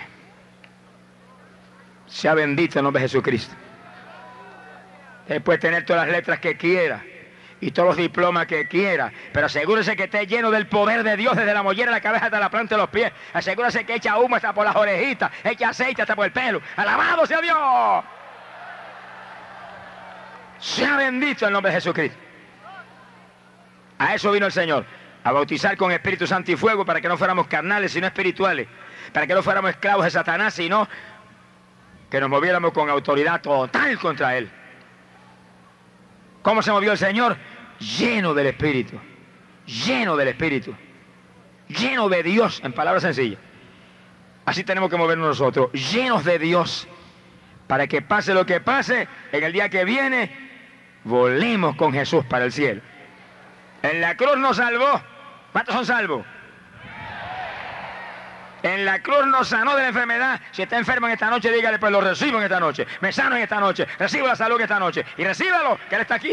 Sea bendito el nombre de Jesucristo. Usted puede tener todas las letras que quiera y todos los diplomas que quiera, pero asegúrese que esté lleno del poder de Dios desde la mollera de la cabeza hasta la planta de los pies. Asegúrese que echa humo hasta por las orejitas, echa aceite hasta por el pelo. ¡Alabado sea Dios! Sea bendito el nombre de Jesucristo. A eso vino el Señor, a bautizar con Espíritu Santo y fuego, para que no fuéramos carnales sino espirituales, para que no fuéramos esclavos de Satanás, sino que nos moviéramos con autoridad total contra él. ¿Cómo se movió el Señor? Lleno del Espíritu, lleno del Espíritu, lleno de Dios, en palabras sencillas. Así tenemos que movernos nosotros, llenos de Dios, para que pase lo que pase, en el día que viene, volemos con Jesús para el cielo. En la cruz nos salvó. ¿Cuántos son salvos? En la cruz nos sanó de la enfermedad. Si está enfermo en esta noche, dígale, pues lo recibo en esta noche. Me sano en esta noche. Recibo la salud en esta noche. Y recíbalo, que Él está aquí.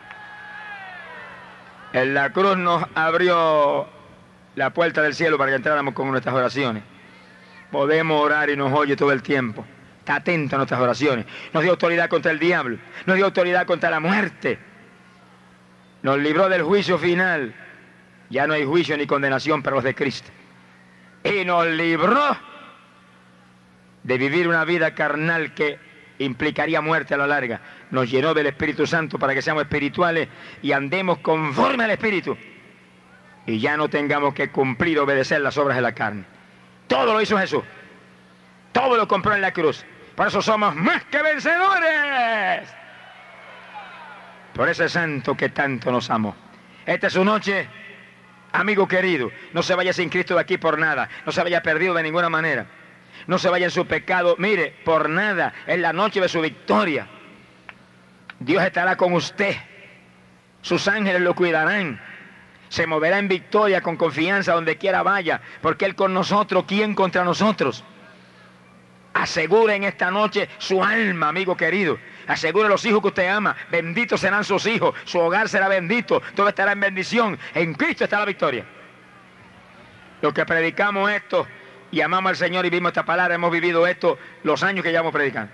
En la cruz nos abrió la puerta del cielo para que entráramos con nuestras oraciones. Podemos orar y nos oye todo el tiempo. Está atento a nuestras oraciones. Nos dio autoridad contra el diablo. Nos dio autoridad contra la muerte. Nos libró del juicio final. Ya no hay juicio ni condenación para los de Cristo. Y nos libró de vivir una vida carnal que implicaría muerte a la larga. Nos llenó del Espíritu Santo para que seamos espirituales y andemos conforme al Espíritu. Y ya no tengamos que cumplir, obedecer las obras de la carne. Todo lo hizo Jesús. Todo lo compró en la cruz. Por eso somos más que vencedores. Por ese santo que tanto nos amó. Esta es su noche. Amigo querido, no se vaya sin Cristo de aquí por nada. No se vaya perdido de ninguna manera. No se vaya en su pecado. Mire, por nada. Es la noche de su victoria. Dios estará con usted. Sus ángeles lo cuidarán. Se moverá en victoria con confianza donde quiera vaya. Porque Él con nosotros, ¿quién contra nosotros? Aseguren esta noche su alma, amigo querido. Asegure los hijos que usted ama. Benditos serán sus hijos. Su hogar será bendito. Todo estará en bendición. En Cristo está la victoria. Los que predicamos esto y amamos al Señor y vimos esta palabra, hemos vivido esto los años que llevamos predicando.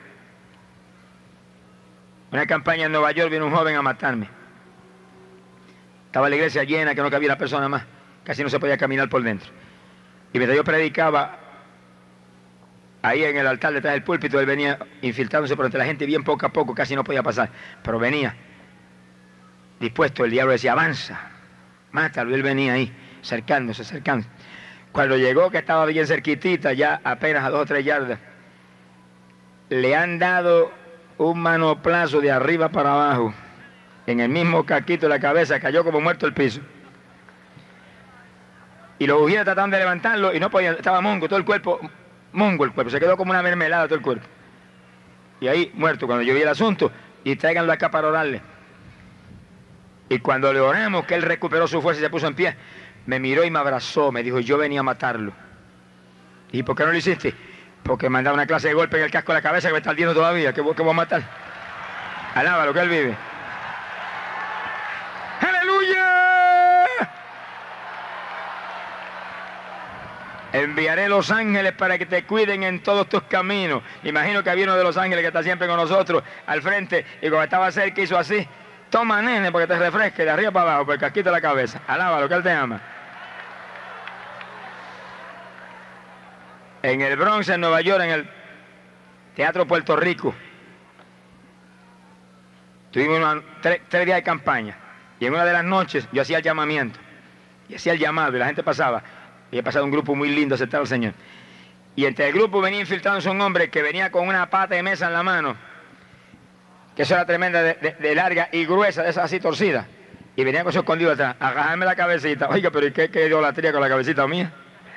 Una campaña en Nueva York, vino un joven a matarme. Estaba la iglesia llena, que no cabía la persona más. Casi no se podía caminar por dentro. Y mientras yo predicaba, ahí en el altar detrás del púlpito, él venía infiltrándose por entre la gente bien poco a poco, casi no podía pasar, pero venía dispuesto. El diablo decía, avanza, mátalo, y él venía ahí, acercándose, acercándose. Cuando llegó, que estaba bien cerquitita, ya apenas a dos o tres yardas, le han dado un manoplazo de arriba para abajo, en el mismo caquito de la cabeza, cayó como muerto al piso. Y los ujieres tratando de levantarlo y no podía, estaba mongo, todo el cuerpo... mongo el cuerpo, se quedó como una mermelada todo el cuerpo. Y ahí, muerto, cuando yo vi el asunto, y tráiganlo acá para orarle. Y cuando le oramos, que él recuperó su fuerza y se puso en pie, me miró y me abrazó, me dijo, yo venía a matarlo. ¿Y por qué no lo hiciste? Porque me han dado una clase de golpe en el casco de la cabeza que me está ardiendo todavía, que voy, que voy a matar. Alábalo, que él vive. ¡Aleluya! Enviaré los ángeles para que te cuiden en todos tus caminos. Imagino que había uno de los ángeles que está siempre con nosotros al frente, y cuando estaba cerca hizo así: toma, nene, porque te refresque de arriba para abajo, por el casquito de la cabeza. Alábalo, que él te ama. En el Bronx, en Nueva York, en el Teatro Puerto Rico, tuvimos una, tres, tres días de campaña, y en una de las noches yo hacía el llamamiento, y hacía el llamado, y la gente pasaba, y he pasado un grupo muy lindo a aceptar al Señor. Y entre el grupo venía infiltrándose un hombre que venía con una pata de mesa en la mano, que eso era tremenda, de, de, de larga y gruesa, de esas así torcidas, y venía con eso escondido atrás, a agarrarme la cabecita. Oiga, pero ¿y qué, qué idolatría con la cabecita mía?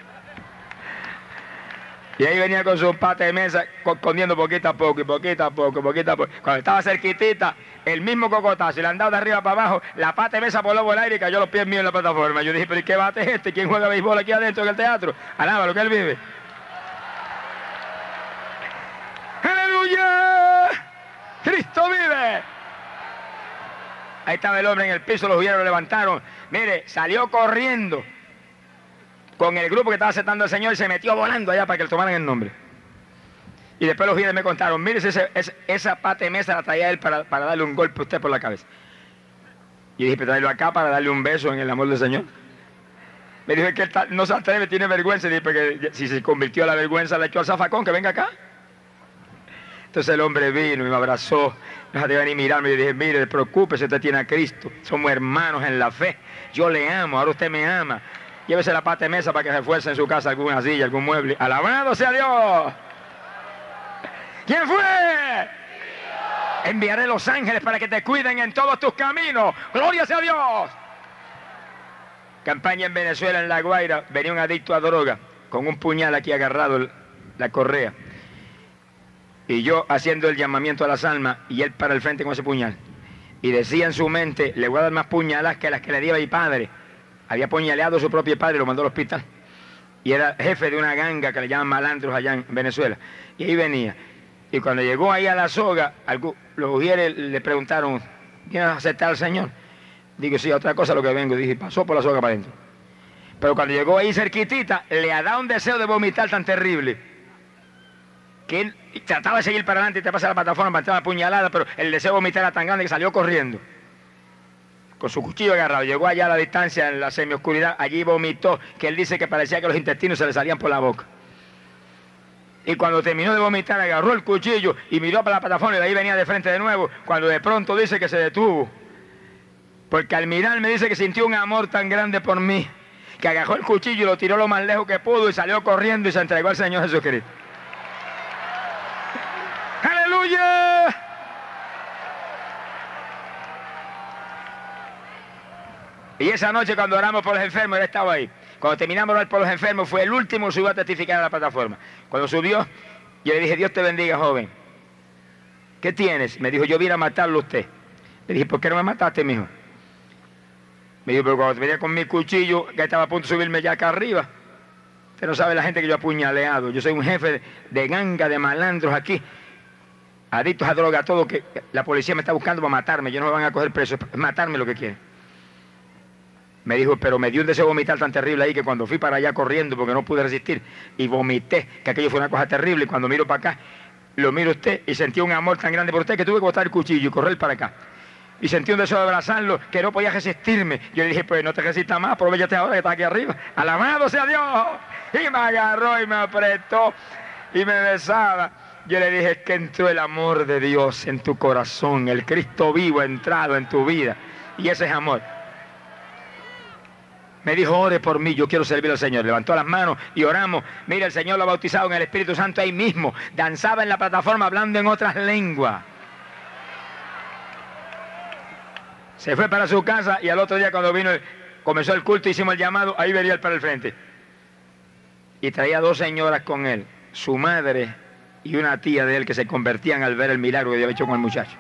Y ahí venía con su pata de mesa, escondiendo poquito a poco, y poquito a poco, poquito a poco. Cuando estaba cerquitita, el mismo cocotazo, y le han dado de arriba para abajo, la pata de mesa voló por el aire y cayó los pies míos en la plataforma. Yo dije, pero ¿y qué bate es este? ¿Quién juega béisbol aquí adentro en el teatro? Alaba lo que él vive. ¡Aleluya! ¡Cristo vive! Ahí estaba el hombre en el piso, los hierros lo levantaron. Mire, salió corriendo con el grupo que estaba aceptando al Señor y se metió volando allá para que le tomaran el nombre. Y después los líderes me contaron: mire, ese, ese, esa pata de mesa la traía él para, para darle un golpe a usted por la cabeza. Y dije, pero tráelo acá para darle un beso en el amor del Señor. Me dijo que él no se atreve, tiene vergüenza. Y dije, porque si se convirtió a la vergüenza, le echó al zafacón, que venga acá. Entonces el hombre vino y me abrazó, no se ni mirarme, y dije, mire, preocúpese, usted tiene a Cristo, somos hermanos en la fe, yo le amo, ahora usted me ama. Llévese la pata de mesa para que refuerce en su casa alguna silla, algún mueble. ¡Alabado sea Dios! ¿Quién fue? Dios. Enviaré los ángeles para que te cuiden en todos tus caminos. ¡Gloria sea Dios! Campaña en Venezuela, en La Guaira, venía un adicto a droga, con un puñal aquí agarrado, la correa. Y yo haciendo el llamamiento a las almas, y él para el frente con ese puñal. Y decía en su mente, le voy a dar más puñaladas que las que le dio a mi padre. Había puñaleado a su propio padre y lo mandó al hospital. Y era jefe de una ganga que le llaman malandros allá en Venezuela. Y ahí venía. Y cuando llegó ahí a la soga, los ujieres le preguntaron, ¿vienes a aceptar al Señor? Digo, sí, otra cosa lo que vengo. Dije, pasó por la soga para adentro. Pero cuando llegó ahí cerquitita, le ha dado un deseo de vomitar tan terrible, que él trataba de seguir para adelante y te pasa la plataforma para entrar a la puñalada, pero el deseo de vomitar era tan grande que salió corriendo. Con su cuchillo agarrado, llegó allá a la distancia, en la semioscuridad, allí vomitó, que él dice que parecía que los intestinos se le salían por la boca. Y cuando terminó de vomitar, agarró el cuchillo y miró para la plataforma y de ahí venía de frente de nuevo, cuando de pronto dice que se detuvo. Porque al mirar me dice que sintió un amor tan grande por mí, que agarró el cuchillo y lo tiró lo más lejos que pudo y salió corriendo y se entregó al Señor Jesucristo. ¡Aleluya! Y esa noche cuando oramos por los enfermos, él estaba ahí. Cuando terminamos de orar por los enfermos, fue el último que subió a testificar a la plataforma. Cuando subió, yo le dije, Dios te bendiga, joven. ¿Qué tienes? Me dijo, yo vine a matarlo a usted. Le dije, ¿por qué no me mataste, mijo? Me dijo, pero cuando venía con mi cuchillo, que estaba a punto de subirme ya acá arriba. Usted no sabe la gente que yo he apuñaleado. Yo soy un jefe de, de ganga, de malandros aquí. Adictos a droga, todo, que la policía me está buscando para matarme. Yo no me van a coger preso, es matarme lo que quieren. Me dijo, pero me dio un deseo de vomitar tan terrible ahí que cuando fui para allá corriendo, porque no pude resistir, y vomité, que aquello fue una cosa terrible, y cuando miro para acá, lo miro a usted, y sentí un amor tan grande por usted que tuve que botar el cuchillo y correr para acá. Y sentí un deseo de abrazarlo que no podía resistirme. Yo le dije, pues no te resistas más, aprovechate ahora que estás aquí arriba. ¡Alabado sea Dios! Y me agarró y me apretó y me besaba. Yo le dije, es que entró el amor de Dios en tu corazón, el Cristo vivo ha entrado en tu vida, y ese es amor. Me dijo, ore por mí, yo quiero servir al Señor. Levantó las manos y oramos. Mira, el Señor lo ha bautizado en el Espíritu Santo ahí mismo. Danzaba en la plataforma hablando en otras lenguas. Se fue para su casa y al otro día cuando vino, comenzó el culto, hicimos el llamado, ahí venía él para el frente. Y traía dos señoras con él, su madre y una tía de él, que se convertían al ver el milagro que Dios había hecho con el muchacho.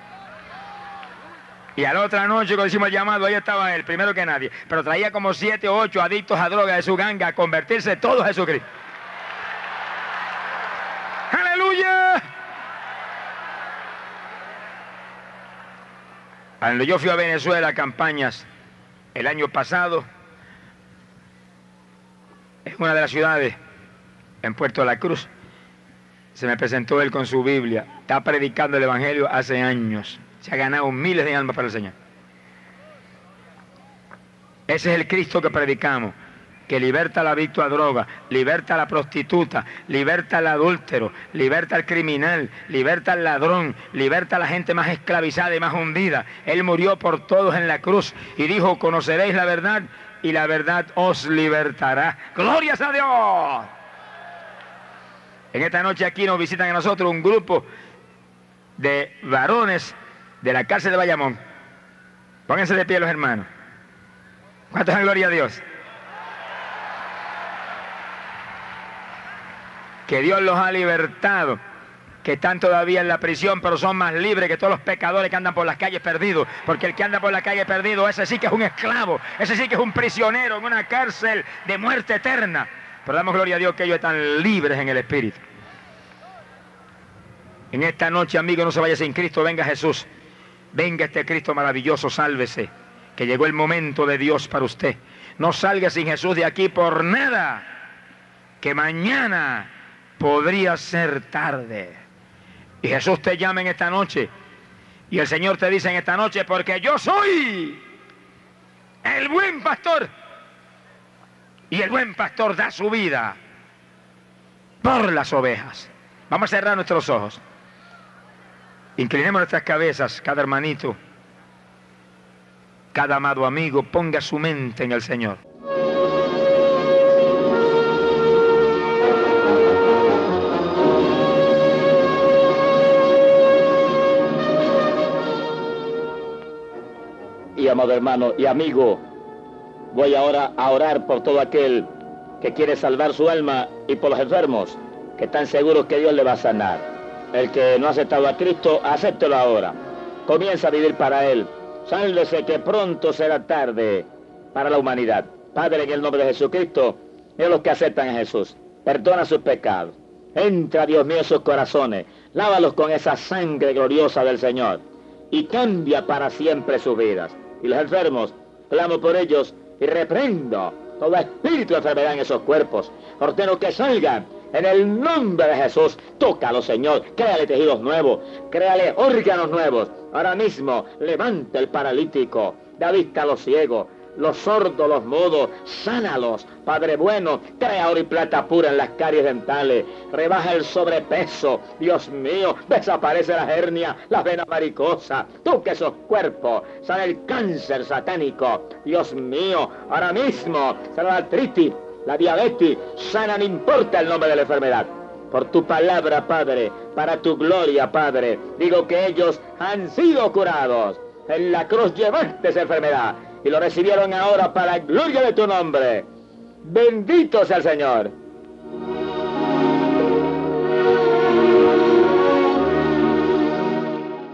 Y a la otra noche cuando hicimos el llamado, ahí estaba él, primero que nadie. Pero traía como siete o ocho adictos a droga de su ganga a convertirse todos a Jesucristo. Cuando yo fui a Venezuela a campañas el año pasado, en una de las ciudades, en Puerto La Cruz, se me presentó él con su Biblia. Está predicando el Evangelio hace años. Se ha ganado miles de almas para el Señor. Ese es el Cristo que predicamos, que liberta al adicto a droga, liberta a la prostituta, liberta al adúltero, liberta al criminal, liberta al ladrón, liberta a la gente más esclavizada y más hundida. Él murió por todos en la cruz y dijo: conoceréis la verdad y la verdad os libertará. ¡Glorias a Dios! En esta noche aquí nos visitan a nosotros un grupo de varones de la cárcel de Bayamón. Pónganse de pie los hermanos. ¿Cuántos dan gloria a Dios? Que Dios los ha libertado, que están todavía en la prisión, pero son más libres que todos los pecadores que andan por las calles perdidos, porque el que anda por la calle perdido, ese sí que es un esclavo, ese sí que es un prisionero en una cárcel de muerte eterna. Pero damos gloria a Dios que ellos están libres en el Espíritu. En esta noche, amigo, no se vaya sin Cristo, venga Jesús. Venga este Cristo maravilloso, sálvese, que llegó el momento de Dios para usted. No salga sin Jesús de aquí por nada, que mañana podría ser tarde. Y Jesús te llama en esta noche, y el Señor te dice en esta noche: porque yo soy el buen pastor, y el buen pastor da su vida por las ovejas. Vamos a cerrar nuestros ojos, inclinemos nuestras cabezas, cada hermanito, cada amado amigo, ponga su mente en el Señor. Y amado hermano y amigo, voy ahora a orar por todo aquel que quiere salvar su alma y por los enfermos que están seguros que Dios le va a sanar. El que no ha aceptado a Cristo, acéptelo ahora. Comienza a vivir para Él. Sálvese que pronto será tarde para la humanidad. Padre, en el nombre de Jesucristo, y a los que aceptan a Jesús, perdona sus pecados. Entra, Dios mío, en sus corazones. Lávalos con esa sangre gloriosa del Señor y cambia para siempre sus vidas. Y los enfermos, clamo por ellos y reprendo todo espíritu de enfermedad en esos cuerpos. Ordeno que salgan en el nombre de Jesús. Tócalo, Señor, créale tejidos nuevos, créale órganos nuevos. Ahora mismo levanta el paralítico, da vista a los ciegos, los sordos, los mudos, sánalos, Padre bueno, trae oro y plata pura en las caries dentales, rebaja el sobrepeso, Dios mío, desaparece la hernia, las venas varicosas, toca esos cuerpos, sana el cáncer satánico, Dios mío, ahora mismo, sana la artritis, la diabetes, sana, no importa el nombre de la enfermedad. Por tu palabra, Padre, para tu gloria, Padre, digo que ellos han sido curados. En la cruz llevaste esa enfermedad y lo recibieron ahora para la gloria de tu nombre. Bendito sea el Señor.